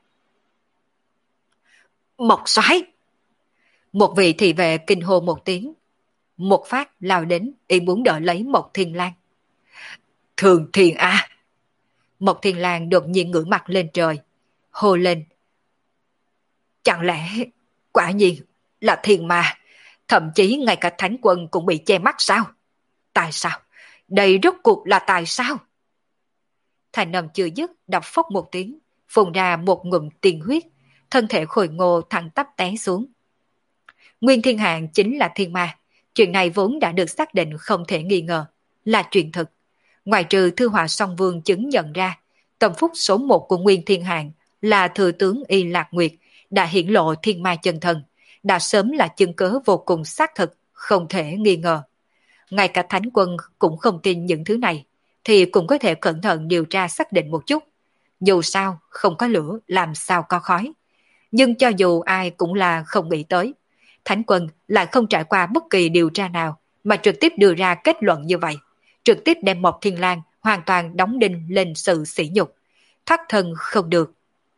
Mộc soái! Một vị thị vệ kinh hô một tiếng. Một phát lao đến, ý muốn đỡ lấy Mộc Thiên Lang. Thường Thiên A! Mộc Thiên Lang đột nhiên ngửa mặt lên trời, hô lên. Chẳng lẽ quả nhiên là thiên ma, thậm chí ngay cả Thánh Quân cũng bị che mắt sao? Tại sao? Đây rốt cuộc là tại sao? Thành âm chưa dứt, đập phốc một tiếng, phun ra một ngụm tiền huyết, thân thể khôi ngô thẳng tắp té xuống. Nguyên Thiên Hạng chính là thiên ma, chuyện này vốn đã được xác định không thể nghi ngờ, là chuyện thực. Ngoài trừ Thư Họa Song Vương chứng nhận ra, tâm phúc số một của Nguyên Thiên Hạng là thừa tướng Y Lạc Nguyệt đã hiển lộ thiên ma chân thân, đã sớm là chứng cớ vô cùng xác thực, không thể nghi ngờ. Ngay cả Thánh Quân cũng không tin những thứ này, thì cũng có thể cẩn thận điều tra xác định một chút. Dù sao, không có lửa, làm sao có khói. Nhưng cho dù ai cũng là không nghĩ tới, Thánh Quân lại không trải qua bất kỳ điều tra nào, mà trực tiếp đưa ra kết luận như vậy. Trực tiếp đem Mộc Thiên Lang hoàn toàn đóng đinh lên sự sỉ nhục. Thoát thân không được.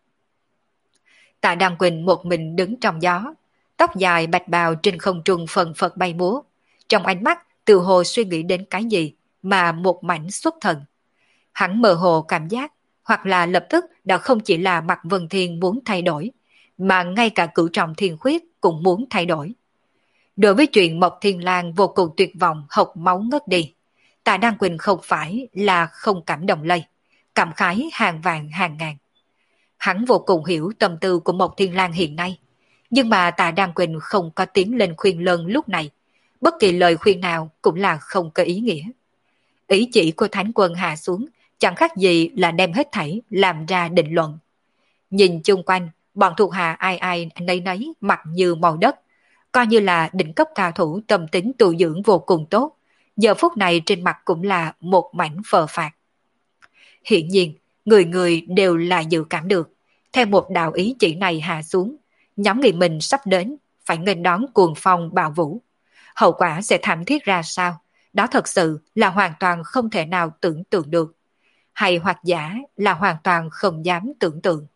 Tạ Đăng Quỳnh một mình đứng trong gió, tóc dài bạch bào trên không trung phần phật bay múa. Trong ánh mắt tự hồ suy nghĩ đến cái gì mà một mảnh xuất thần. Hắn mơ hồ cảm giác, hoặc là lập tức đã không chỉ là Mạc Vân Thiên muốn thay đổi, mà ngay cả cửu trọng thiên khuyết cũng muốn thay đổi. Đối với chuyện Mộc Thiên Lang vô cùng tuyệt vọng hộc máu ngất đi, Tạ Đăng Quỳnh không phải là không cảm động lây, cảm khái hàng vạn hàng ngàn. Hắn vô cùng hiểu tâm tư của Mộc Thiên Lang hiện nay, nhưng mà Tạ Đăng Quỳnh không có tiến lên khuyên lơn lúc này, bất kỳ lời khuyên nào cũng là không có ý nghĩa. Ý chỉ của Thánh Quân hạ xuống, chẳng khác gì là đem hết thảy làm ra định luận. Nhìn chung quanh, bọn thuộc hạ ai ai nấy nấy mặt như màu đất, coi như là đỉnh cấp cao thủ tâm tính tu dưỡng vô cùng tốt, giờ phút này trên mặt cũng là một mảnh phờ phạc. Hiển nhiên, người người đều là dự cảm được, theo một đạo ý chỉ này hạ xuống, nhóm người mình sắp đến, phải nghênh đón cuồng phong bạo vũ. Hậu quả sẽ thảm thiết ra sao, đó thật sự là hoàn toàn không thể nào tưởng tượng được, hay hoặc giả là hoàn toàn không dám tưởng tượng.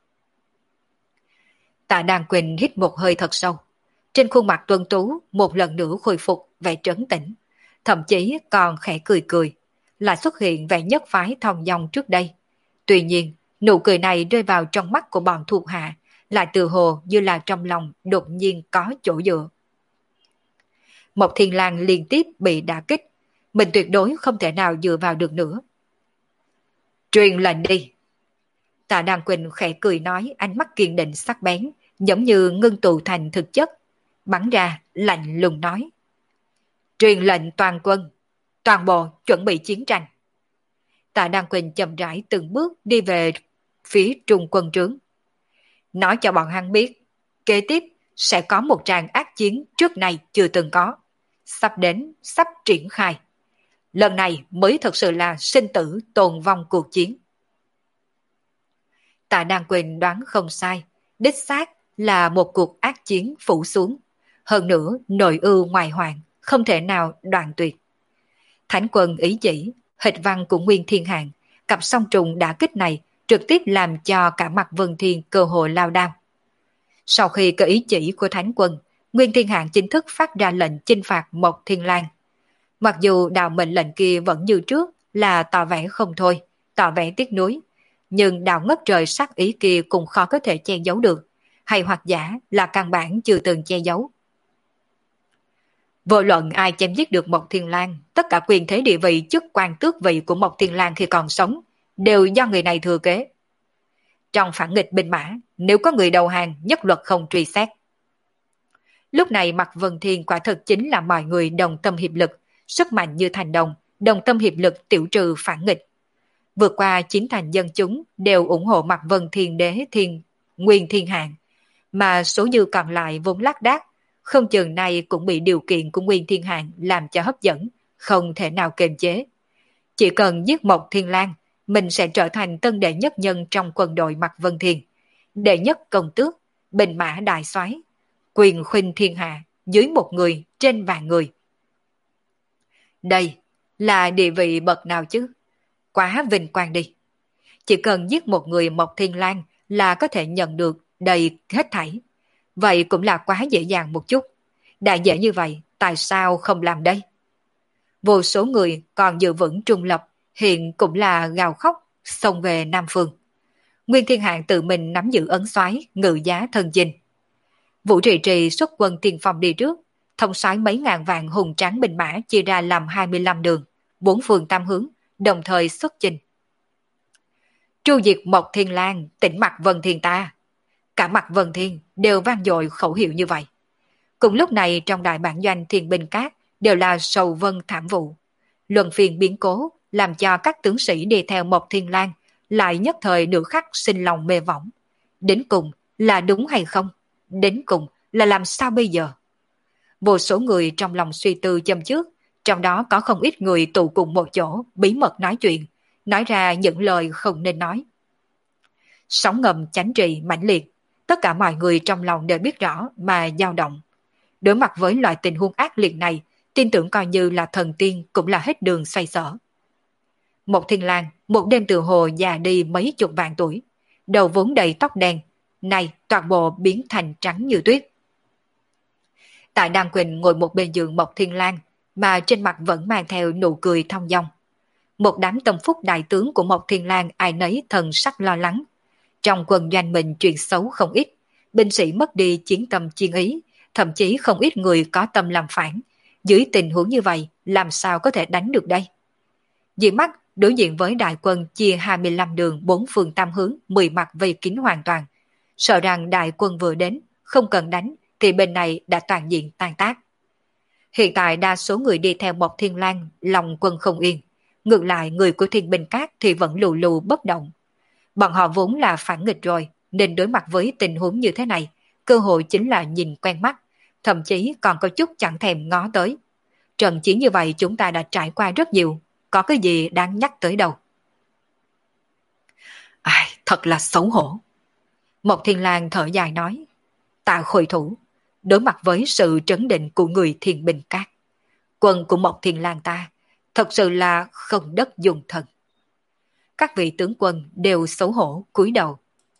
Tạ Đăng Quỳnh hít một hơi thật sâu, trên khuôn mặt tuấn tú một lần nữa khôi phục vẻ trấn tĩnh, thậm chí còn khẽ cười cười, lại xuất hiện vẻ nhất phái thong dong trước đây. Tuy nhiên, nụ cười này rơi vào trong mắt của bọn thuộc hạ, lại tự hồ như là trong lòng đột nhiên có chỗ dựa. Mộc Thiên Lang liên tiếp bị đả kích, mình tuyệt đối không thể nào dựa vào được nữa. Truyền lệnh đi. Tạ Đăng Quỳnh khẽ cười nói, ánh mắt kiên định sắc bén, giống như ngưng tụ thành thực chất, bắn ra lạnh lùng nói. Truyền lệnh toàn quân, toàn bộ chuẩn bị chiến tranh. Tạ Đăng Quỳnh chậm rãi từng bước đi về phía trung quân trướng. Nói cho bọn hắn biết, kế tiếp sẽ có một tràng ác chiến trước này chưa từng có. Sắp đến, sắp triển khai. Lần này mới thật sự là sinh tử tồn vong cuộc chiến. Tạ Đăng Quỳnh đoán không sai, đích xác là một cuộc ác chiến phủ xuống. Hơn nữa, nội ưu ngoại hoạn, không thể nào đoạn tuyệt. Thánh Quân ý chỉ, hịch văn của Nguyên Thiên Hạng, cặp song trùng đả kích này trực tiếp làm cho cả Mạc Vân Thiên cơ hội lao đao. Sau khi có ý chỉ của Thánh Quân, Nguyên Thiên Hạng chính thức phát ra lệnh chinh phạt Mộc Thiên Lang. Mặc dù đạo mệnh lệnh kia vẫn như trước là tỏ vẻ không thôi, tỏ vẻ tiếc nuối, nhưng đạo ngất trời sắc ý kia cũng khó có thể che giấu được, hay hoặc giả là căn bản chưa từng che giấu. Vô luận ai chém giết được Mộc Thiên Lang, tất cả quyền thế địa vị chức quan tước vị của Mộc Thiên Lang khi còn sống đều do người này thừa kế. Trong phản nghịch binh mã, nếu có người đầu hàng, nhất luật không truy xét. Lúc này Mạc Vân Thiên quả thực chính là mọi người đồng tâm hiệp lực, sức mạnh như thành đồng, đồng tâm hiệp lực tiểu trừ phản nghịch. Vượt qua chín thành dân chúng đều ủng hộ Mạc Vân Thiên đế thiên Nguyên Thiên Hạng, mà số dư còn lại vốn lác đác, không chừng này cũng bị điều kiện của Nguyên Thiên Hạng làm cho hấp dẫn, không thể nào kiềm chế. Chỉ cần giết Mộc Thiên Lang, mình sẽ trở thành tân đệ nhất nhân trong quân đội Mạc Vân Thiên, đệ nhất công tước, binh mã đại soái, quyền khuynh thiên hạ, dưới một người trên vạn người. Đây là địa vị bậc nào chứ? Quá vinh quang đi. Chỉ cần giết một người Mộc Thiên Lang là có thể nhận được đầy hết thảy. Vậy cũng là quá dễ dàng một chút. Đã dễ như vậy, tại sao không làm đây? Vô số người còn giữ vững trung lập, hiện cũng là gào khóc, xông về Nam Phương. Nguyên Thiên Hạng tự mình nắm giữ ấn soái, ngự giá thần dinh. Vũ Trì Trì xuất quân tiền phòng đi trước, thông soái mấy ngàn vạn hùng tráng binh mã chia ra làm hai mươi lăm đường, bốn phương tam hướng, đồng thời xuất chinh. Tru diệt Mộc Thiên Lang, tỉnh Mạc Vân Thiên ta. Cả Mạc Vân Thiên đều vang dội khẩu hiệu như vậy. Cùng lúc này trong đại bản doanh Thiên Binh Cát đều là sầu vân thảm vụ. Luân phiên biến cố làm cho các tướng sĩ đi theo Mộc Thiên Lang lại nhất thời nửa khắc sinh lòng mê võng. Đến cùng là đúng hay không? Đến cùng là làm sao bây giờ? Vô số người trong lòng suy tư châm trước, trong đó có không ít người tụ cùng một chỗ, bí mật nói chuyện, nói ra những lời không nên nói. Sóng ngầm chánh trì mãnh liệt, tất cả mọi người trong lòng đều biết rõ mà dao động. Đối mặt với loại tình huống ác liệt này, tin tưởng coi như là thần tiên cũng là hết đường xoay sở. Một Thiên Lang, một đêm từ hồ già đi mấy chục vạn tuổi, đầu vốn đầy tóc đen, nay toàn bộ biến thành trắng như tuyết. Tại Đan Quỳnh ngồi một bên giường Mộc Thiên Lang, mà trên mặt vẫn mang theo nụ cười thong dong. Một đám tâm phúc đại tướng của Mộc Thiên Lang ai nấy thần sắc lo lắng. Trong quân doanh mình truyền xấu không ít, binh sĩ mất đi chiến tâm chiến ý, thậm chí không ít người có tâm làm phản. Dưới tình huống như vậy, làm sao có thể đánh được đây? Diện mắt đối diện với đại quân chia hai mươi lăm đường bốn phương tam hướng, mười mặt vây kín hoàn toàn. Sợ rằng đại quân vừa đến, không cần đánh, thì bên này đã toàn diện tan tác. Hiện tại đa số người đi theo Mộc Thiên Lang, lòng quân không yên. Ngược lại người của Thiên Binh Các thì vẫn lù lù bất động. Bọn họ vốn là phản nghịch rồi, nên đối mặt với tình huống như thế này, cơ hội chính là nhìn quen mắt, thậm chí còn có chút chẳng thèm ngó tới. Trận chiến như vậy chúng ta đã trải qua rất nhiều, có cái gì đáng nhắc tới đâu. Ai, thật là xấu hổ. Mộc Thiên Lang thở dài nói, ta khôi thủ, đối mặt với sự trấn định của người Thiên Binh Các. Quân của Mộc Thiên Lang ta, thật sự là không đất dùng thần. Các vị tướng quân đều xấu hổ cúi đầu.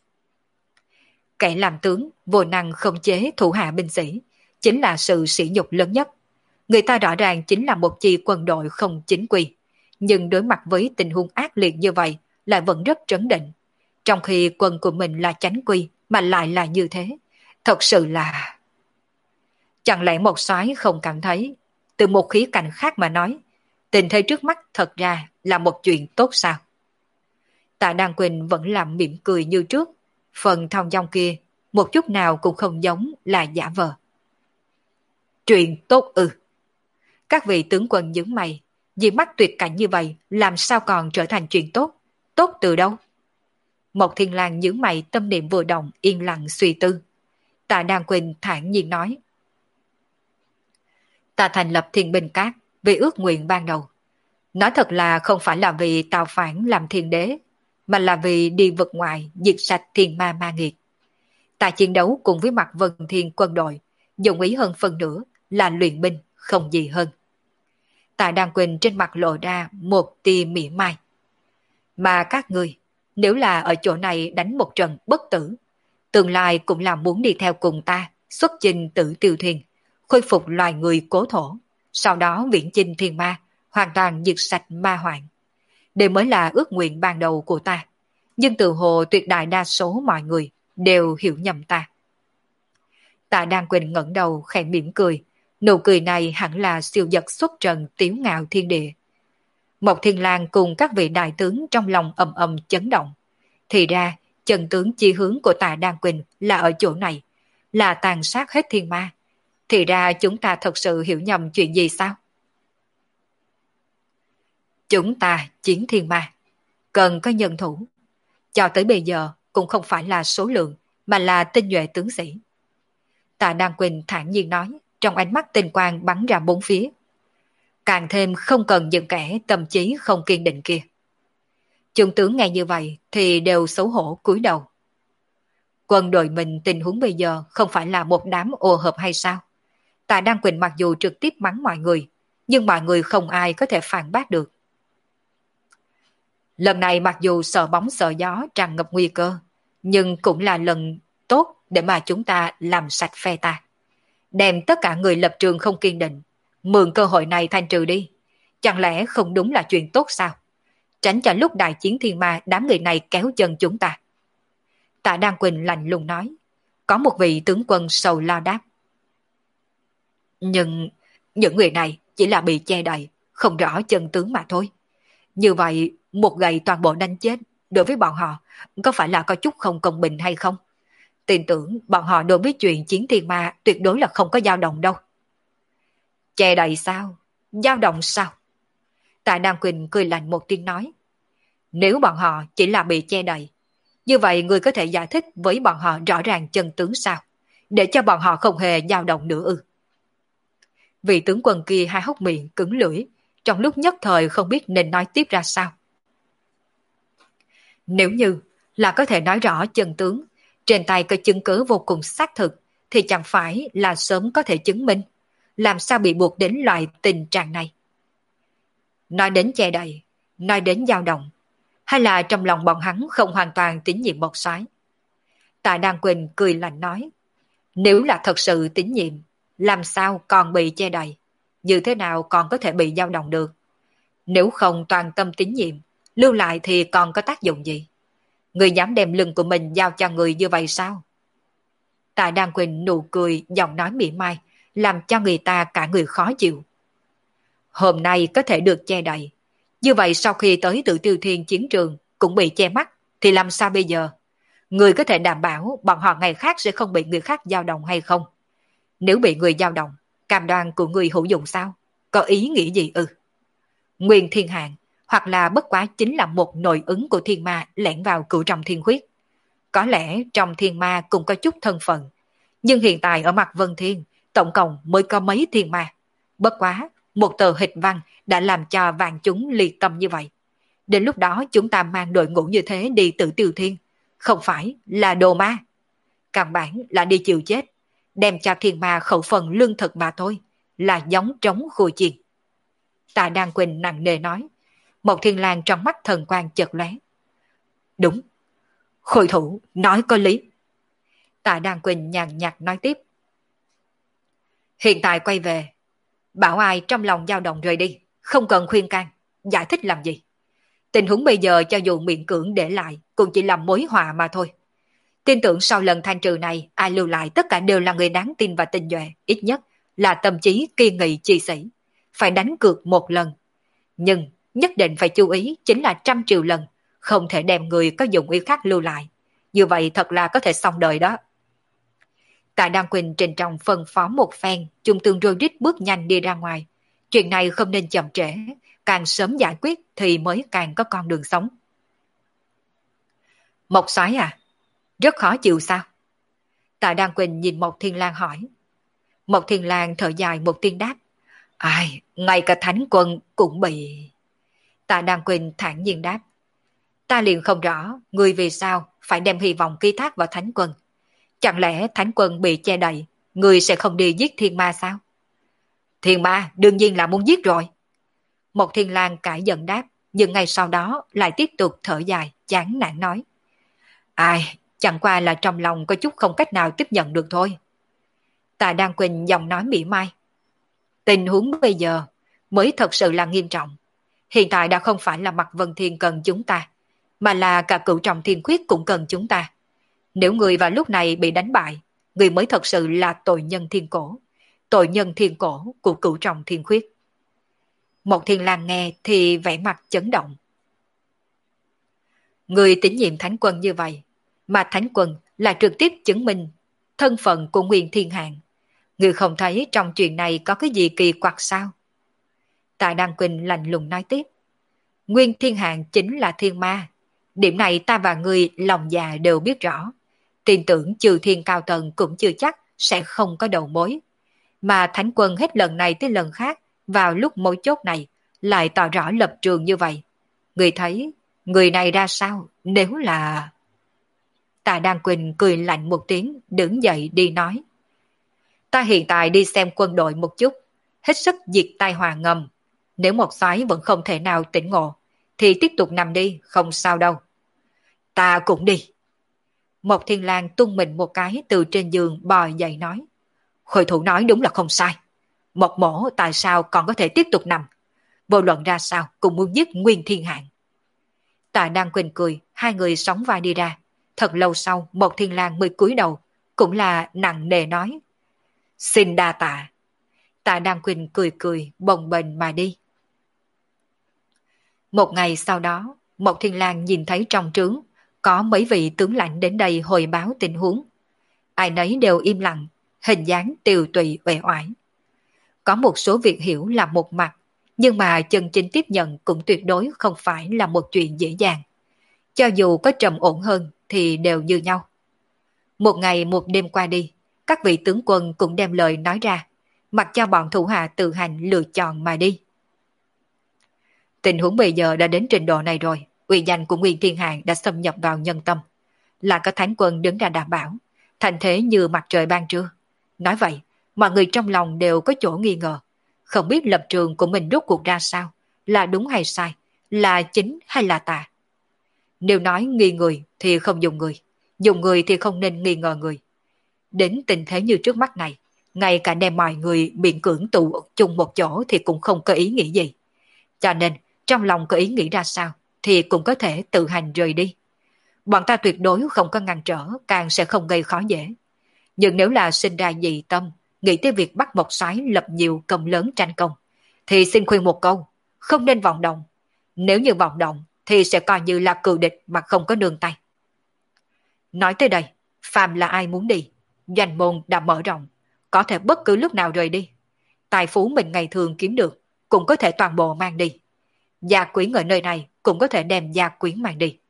Kẻ làm tướng vô năng không chế thủ hạ binh sĩ, chính là sự sỉ nhục lớn nhất. Người ta rõ ràng chính là một chi quân đội không chính quy, nhưng đối mặt với tình huống ác liệt như vậy lại vẫn rất trấn định. Trong khi quân của mình là chánh quy mà lại là như thế, thật sự là... Chẳng lẽ một soái không cảm thấy, từ một khía cạnh khác mà nói, tình thế trước mắt thật ra là một chuyện tốt sao? Tạ Đan Quỳnh vẫn làm mỉm cười như trước, phần thong dong kia một chút nào cũng không giống là giả vờ. Chuyện tốt ư? Các vị tướng quân nhướng mày, vì mắt tuyệt cảnh như vậy làm sao còn trở thành chuyện tốt? Tốt từ đâu? Mộc Thiên Lang nhướng mày, tâm niệm vừa động, yên lặng suy tư. Tạ Đan Quỳnh thản nhiên nói, ta thành lập Thiên Binh Các vì ước nguyện ban đầu. Nói thật là không phải là vì tạo phản làm thiên đế, mà là vì đi vực ngoài diệt sạch thiên ma ma nghiệt. Ta chiến đấu cùng với mặt Vân Thiên quân đội, dụng ý hơn phần nữa là luyện binh, không gì hơn. Tạ Đan Quỳnh trên mặt lộ ra một tia mỉa mai. Mà các người, nếu là ở chỗ này đánh một trận bất tử, tương lai cũng là muốn đi theo cùng ta, xuất chinh tử tiêu thiên, khôi phục loài người cố thổ, sau đó viễn chinh thiên ma, hoàn toàn diệt sạch ma hoạn. Đây mới là ước nguyện ban đầu của ta. Nhưng từ hồ tuyệt đại đa số mọi người đều hiểu nhầm ta. Tạ Đan Quỳnh ngẩng đầu khẽ mỉm cười. Nụ cười này hẳn là siêu giật xuất trần tiếu ngạo thiên địa. Mộc Thiên Lang cùng các vị đại tướng trong lòng ầm ầm chấn động. Thì ra, chân tướng chi hướng của Tạ Đan Quỳnh là ở chỗ này, là tàn sát hết thiên ma. Thì ra chúng ta thật sự hiểu nhầm chuyện gì sao? Chúng ta chiến thiên ma, cần có nhân thủ. Cho tới bây giờ cũng không phải là số lượng, mà là tinh nhuệ tướng sĩ. Tạ Đan Quỳnh thản nhiên nói, trong ánh mắt tinh quang bắn ra bốn phía. Càng thêm không cần những kẻ tâm trí không kiên định kia. Trung tướng nghe như vậy thì đều xấu hổ cúi đầu. Quân đội mình tình huống bây giờ không phải là một đám ô hợp hay sao? Tạ Đan Quỳnh mặc dù trực tiếp mắng mọi người, nhưng mọi người không ai có thể phản bác được. Lần này mặc dù sợ bóng sợ gió tràn ngập nguy cơ, nhưng cũng là lần tốt để mà chúng ta làm sạch phe ta. Đem tất cả người lập trường không kiên định, mượn cơ hội này thanh trừ đi. Chẳng lẽ không đúng là chuyện tốt sao? Tránh cho lúc đại chiến thiên ma đám người này kéo chân chúng ta. Tạ Đan Quỳnh lạnh lùng nói. Có một vị tướng quân sầu lo đáp. Nhưng những người này chỉ là bị che đậy, không rõ chân tướng mà thôi. Như vậy một gậy toàn bộ đánh chết đối với bọn họ có phải là có chút không công bình hay không? Tin tưởng bọn họ đối với chuyện chiến thiên ma tuyệt đối là không có dao động đâu. Che đậy sao? Dao động sao? Tạ Đan Quỳnh cười lạnh một tiếng nói. Nếu bọn họ chỉ là bị che đậy, như vậy người có thể giải thích với bọn họ rõ ràng chân tướng sao, để cho bọn họ không hề dao động nữa ư? Vị tướng quân kia hai hốc miệng cứng lưỡi, trong lúc nhất thời không biết nên nói tiếp ra sao. Nếu như là có thể nói rõ chân tướng, trên tay có chứng cứ vô cùng xác thực, thì chẳng phải là sớm có thể chứng minh, làm sao bị buộc đến loại tình trạng này. Nói đến che đậy, nói đến dao động, hay là trong lòng bọn hắn không hoàn toàn tín nhiệm một soái? Tạ Đan Quỳnh cười lạnh nói, nếu là thật sự tín nhiệm, làm sao còn bị che đậy, như thế nào còn có thể bị dao động được? Nếu không toàn tâm tín nhiệm, lưu lại thì còn có tác dụng gì? Người dám đem lưng của mình giao cho người như vậy sao? Tạ Đan Quỳnh nụ cười, giọng nói mỉa mai, làm cho người ta cả người khó chịu. Hôm nay có thể được che đậy, như vậy sau khi tới Tự Tiêu Thiên chiến trường cũng bị che mắt, thì làm sao bây giờ? Người có thể đảm bảo bọn họ ngày khác sẽ không bị người khác dao động hay không? Nếu bị người dao động, cam đoan của người hữu dụng sao? Có ý nghĩ gì ư? Nguyên Thiên Hạng hoặc là bất quá chính là một nội ứng của thiên ma lẻn vào cửu trọng thiên huyết. Có lẽ trong thiên ma cũng có chút thân phận, nhưng hiện tại ở mặt Vân Thiên, tổng cộng mới có mấy thiên ma. Bất quá, một tờ hịch văn đã làm cho vạn chúng liệt tâm như vậy. Đến lúc đó chúng ta mang đội ngũ như thế đi Tự Tiêu Thiên, không phải là đồ ma. Căn bản là đi chịu chết, đem cho thiên ma khẩu phần lương thực mà thôi, là giống trống khua chiên. Tạ Đan Quỳnh nặng nề nói. Một Thiên Lang trong mắt thần quang chợt lóe. Đúng, Khôi thủ nói có lý. Tạ Đan Quỳnh nhàn nhạt nói tiếp. Hiện tại quay về, bảo ai trong lòng dao động rời đi, không cần khuyên can, giải thích làm gì. Tình huống bây giờ cho dù miễn cưỡng để lại cũng chỉ là mối họa mà thôi. Tin tưởng sau lần thanh trừ này, ai lưu lại tất cả đều là người đáng tin và tinh nhuệ, ít nhất là tâm trí kiên nghị chi sĩ. Phải đánh cược một lần. Nhưng nhất định phải chú ý chính là trăm triệu lần, không thể đem người có dụng ý khác lưu lại. Như vậy thật là có thể xong đời đó. Tạ Đan Quỳnh trình trọng phân phó một phen, Trung tướng Rhodes bước nhanh đi ra ngoài. Chuyện này không nên chậm trễ, càng sớm giải quyết thì mới càng có con đường sống. Mộc soái à, rất khó chịu sao? Tạ Đan Quỳnh nhìn Mộc Thiên Lang hỏi. Mộc Thiên Lang thở dài một tiếng đáp. Ai, ngay cả thánh quân cũng bị... Tạ Đan Quỳnh thản nhiên đáp. Ta liền không rõ, người vì sao phải đem hy vọng ký thác vào thánh quân. Chẳng lẽ thánh quân bị che đậy, người sẽ không đi giết thiên ma sao? Thiên ma đương nhiên là muốn giết rồi. Mộc Thiên Lang cãi giận đáp, nhưng ngay sau đó lại tiếp tục thở dài, chán nản nói. Ai, chẳng qua là trong lòng có chút không cách nào tiếp nhận được thôi. Tạ Đan Quỳnh giọng nói mỉa mai. Tình huống bây giờ mới thật sự là nghiêm trọng. Hiện tại đã không phải là mặt Vân Thiên cần chúng ta, mà là cả cửu trọng thiên khuyết cũng cần chúng ta. Nếu người vào lúc này bị đánh bại, người mới thật sự là tội nhân thiên cổ, tội nhân thiên cổ của cửu trọng thiên khuyết. Một Thiên Lang nghe thì vẻ mặt chấn động. Người tín nhiệm thánh quân như vậy, mà thánh quân là trực tiếp chứng minh thân phận của Nguyên Thiên Hạng. Người không thấy trong chuyện này có cái gì kỳ quặc sao? Tạ Đan Quỳnh lạnh lùng nói tiếp. Nguyên Thiên Hạng chính là thiên ma. Điểm này ta và người lòng già đều biết rõ. Tin tưởng trừ thiên cao tầng cũng chưa chắc sẽ không có đầu mối. Mà thánh quân hết lần này tới lần khác vào lúc mấu chốt này lại tỏ rõ lập trường như vậy. Người thấy người này ra sao nếu là... Tạ Đan Quỳnh cười lạnh một tiếng, đứng dậy đi nói. Ta hiện tại đi xem quân đội một chút, hết sức diệt tai họa ngầm. Nếu một soái vẫn không thể nào tỉnh ngộ, thì tiếp tục nằm đi, không sao đâu. Ta cũng đi. Mộc Thiên Lang tung mình một cái từ trên giường bò dậy nói. Khôi thủ nói đúng là không sai. Mộc mổ tại sao còn có thể tiếp tục nằm? Vô luận ra sao cũng muốn giết Nguyên Thiên Hạng. Tạ Đan Quỳnh cười, hai người sóng vai đi ra. Thật lâu sau, Mộc Thiên Lang mới cúi đầu, cũng là nặng nề nói. Xin đa tạ. Tạ Đan Quỳnh cười cười, bồng bềnh mà đi. Một ngày sau đó, Mộc Thiên Lang nhìn thấy trong trướng, có mấy vị tướng lãnh đến đây hồi báo tình huống. Ai nấy đều im lặng, hình dáng tiều tụy uể oải. Có một số việc hiểu là một mặt, nhưng mà chân chính tiếp nhận cũng tuyệt đối không phải là một chuyện dễ dàng. Cho dù có trầm ổn hơn thì đều như nhau. Một ngày một đêm qua đi, các vị tướng quân cũng đem lời nói ra, mặc cho bọn thủ hạ tự hành lựa chọn mà đi. Tình huống bây giờ đã đến trình độ này rồi, uy danh của Nguyên Thiên Hạng đã xâm nhập vào nhân tâm. Là có thánh quân đứng ra đảm bảo, thành thế như mặt trời ban trưa. Nói vậy, mọi người trong lòng đều có chỗ nghi ngờ, không biết lập trường của mình rốt cuộc ra sao, là đúng hay sai, là chính hay là tà. Nếu nói nghi người thì không dùng người, dùng người thì không nên nghi ngờ người. Đến tình thế như trước mắt này, ngay cả đem mọi người miễn cưỡng tụ chung một chỗ thì cũng không có ý nghĩ gì. Cho nên, trong lòng có ý nghĩ ra sao, thì cũng có thể tự hành rời đi. Bọn ta tuyệt đối không có ngăn trở, càng sẽ không gây khó dễ. Nhưng nếu là sinh ra dị tâm, nghĩ tới việc bắt một soái lập nhiều công lớn tranh công, thì xin khuyên một câu, không nên vọng động. Nếu như vọng động, thì sẽ coi như là cừu địch mà không có nương tay. Nói tới đây, phàm là ai muốn đi, doanh môn đã mở rộng, có thể bất cứ lúc nào rời đi. Tài phú mình ngày thường kiếm được, cũng có thể toàn bộ mang đi. Gia quyến ở nơi này cũng có thể đem gia quyến mang đi.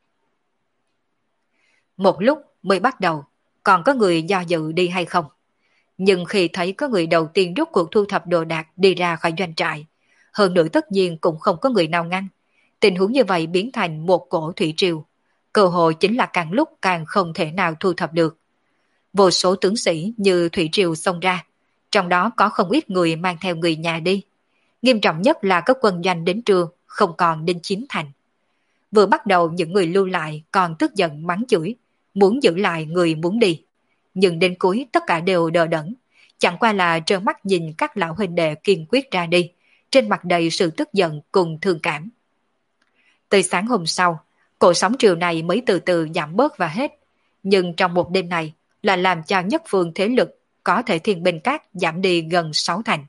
Một lúc mới bắt đầu, còn có người do dự đi hay không. Nhưng khi thấy có người đầu tiên rút cuộc thu thập đồ đạc đi ra khỏi doanh trại, hơn nữa tất nhiên cũng không có người nào ngăn. Tình huống như vậy biến thành một cổ thủy triều. Cơ hội chính là càng lúc càng không thể nào thu thập được. Vô số tướng sĩ như thủy triều xông ra, trong đó có không ít người mang theo người nhà đi. Nghiêm trọng nhất là các quân doanh đến trưa, không còn đến chín thành. Vừa bắt đầu những người lưu lại còn tức giận mắng chửi, muốn giữ lại người muốn đi. Nhưng đến cuối tất cả đều đờ đẫn, chẳng qua là trơ mắt nhìn các lão huynh đệ kiên quyết ra đi, trên mặt đầy sự tức giận cùng thương cảm. Từ sáng hôm sau, cỗ sóng triều này mới từ từ giảm bớt và hết, nhưng trong một đêm này là làm cho nhất phương thế lực có thể thiên binh cát giảm đi gần sáu thành.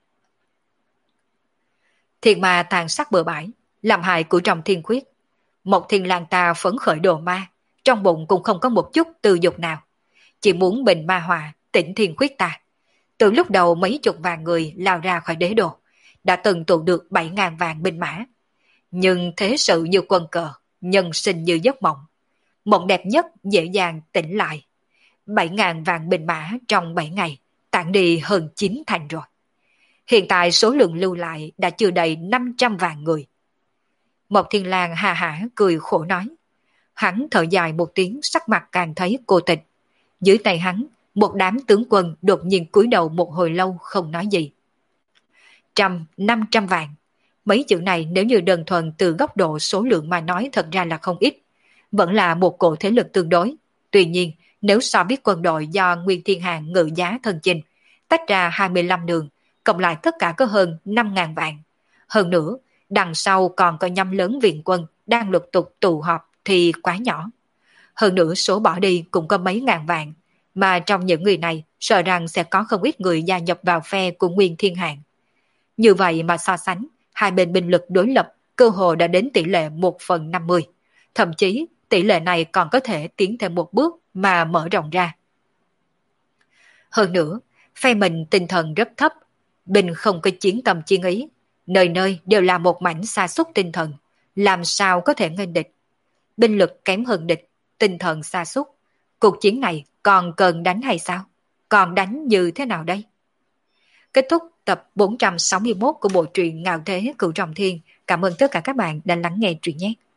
Thiệt mà tàn sát bừa bãi, làm hại của trong thiên khuyết. Một thiên lang ta phấn khởi đồ ma, trong bụng cũng không có một chút tư dục nào. Chỉ muốn bình ma hòa, tỉnh thiên khuyết ta. Từ lúc đầu mấy chục vạn người lao ra khỏi đế đô, đã từng tụ được bảy ngàn vạn binh mã. Nhưng thế sự như quân cờ, nhân sinh như giấc mộng. Mộng đẹp nhất dễ dàng tỉnh lại. Bảy ngàn vạn binh mã trong bảy ngày, tản đi hơn chín thành rồi. Hiện tại số lượng lưu lại đã chưa đầy năm trăm vạn người. Một thiên lang hà hả cười khổ nói. Hắn thở dài một tiếng, sắc mặt càng thấy cô tịch. Dưới tay hắn, một đám tướng quân đột nhiên cúi đầu một hồi lâu không nói gì. Trăm, năm trăm vạn. Mấy chữ này nếu như đơn thuần từ góc độ số lượng mà nói thật ra là không ít. Vẫn là một cổ thế lực tương đối. Tuy nhiên, nếu so biết quân đội do Nguyên Thiên Hạng ngự giá thân chinh, tách ra hai mươi lăm đường, cộng lại tất cả có hơn năm ngàn vạn. Hơn nữa, đằng sau còn có nhóm lớn viện quân đang lục tục tụ họp thì quá nhỏ. Hơn nữa số bỏ đi cũng có mấy ngàn vạn, mà trong những người này sợ rằng sẽ có không ít người gia nhập vào phe của Nguyên Thiên Hạng. Như vậy mà so sánh, hai bên binh lực đối lập cơ hồ đã đến tỷ lệ một phần năm mươi. Thậm chí tỷ lệ này còn có thể tiến thêm một bước mà mở rộng ra. Hơn nữa, phe mình tinh thần rất thấp, binh không có chiến tâm chiến ý, nơi nơi đều là một mảnh sa sút tinh thần, làm sao có thể nghênh địch. Binh lực kém hơn địch, tinh thần sa sút, cuộc chiến này còn cần đánh hay sao? Còn đánh như thế nào đây? Kết thúc tập bốn trăm sáu mươi mốt của bộ truyện Ngạo Thế Cửu Trọng Thiên. Cảm ơn tất cả các bạn đã lắng nghe truyện nhé.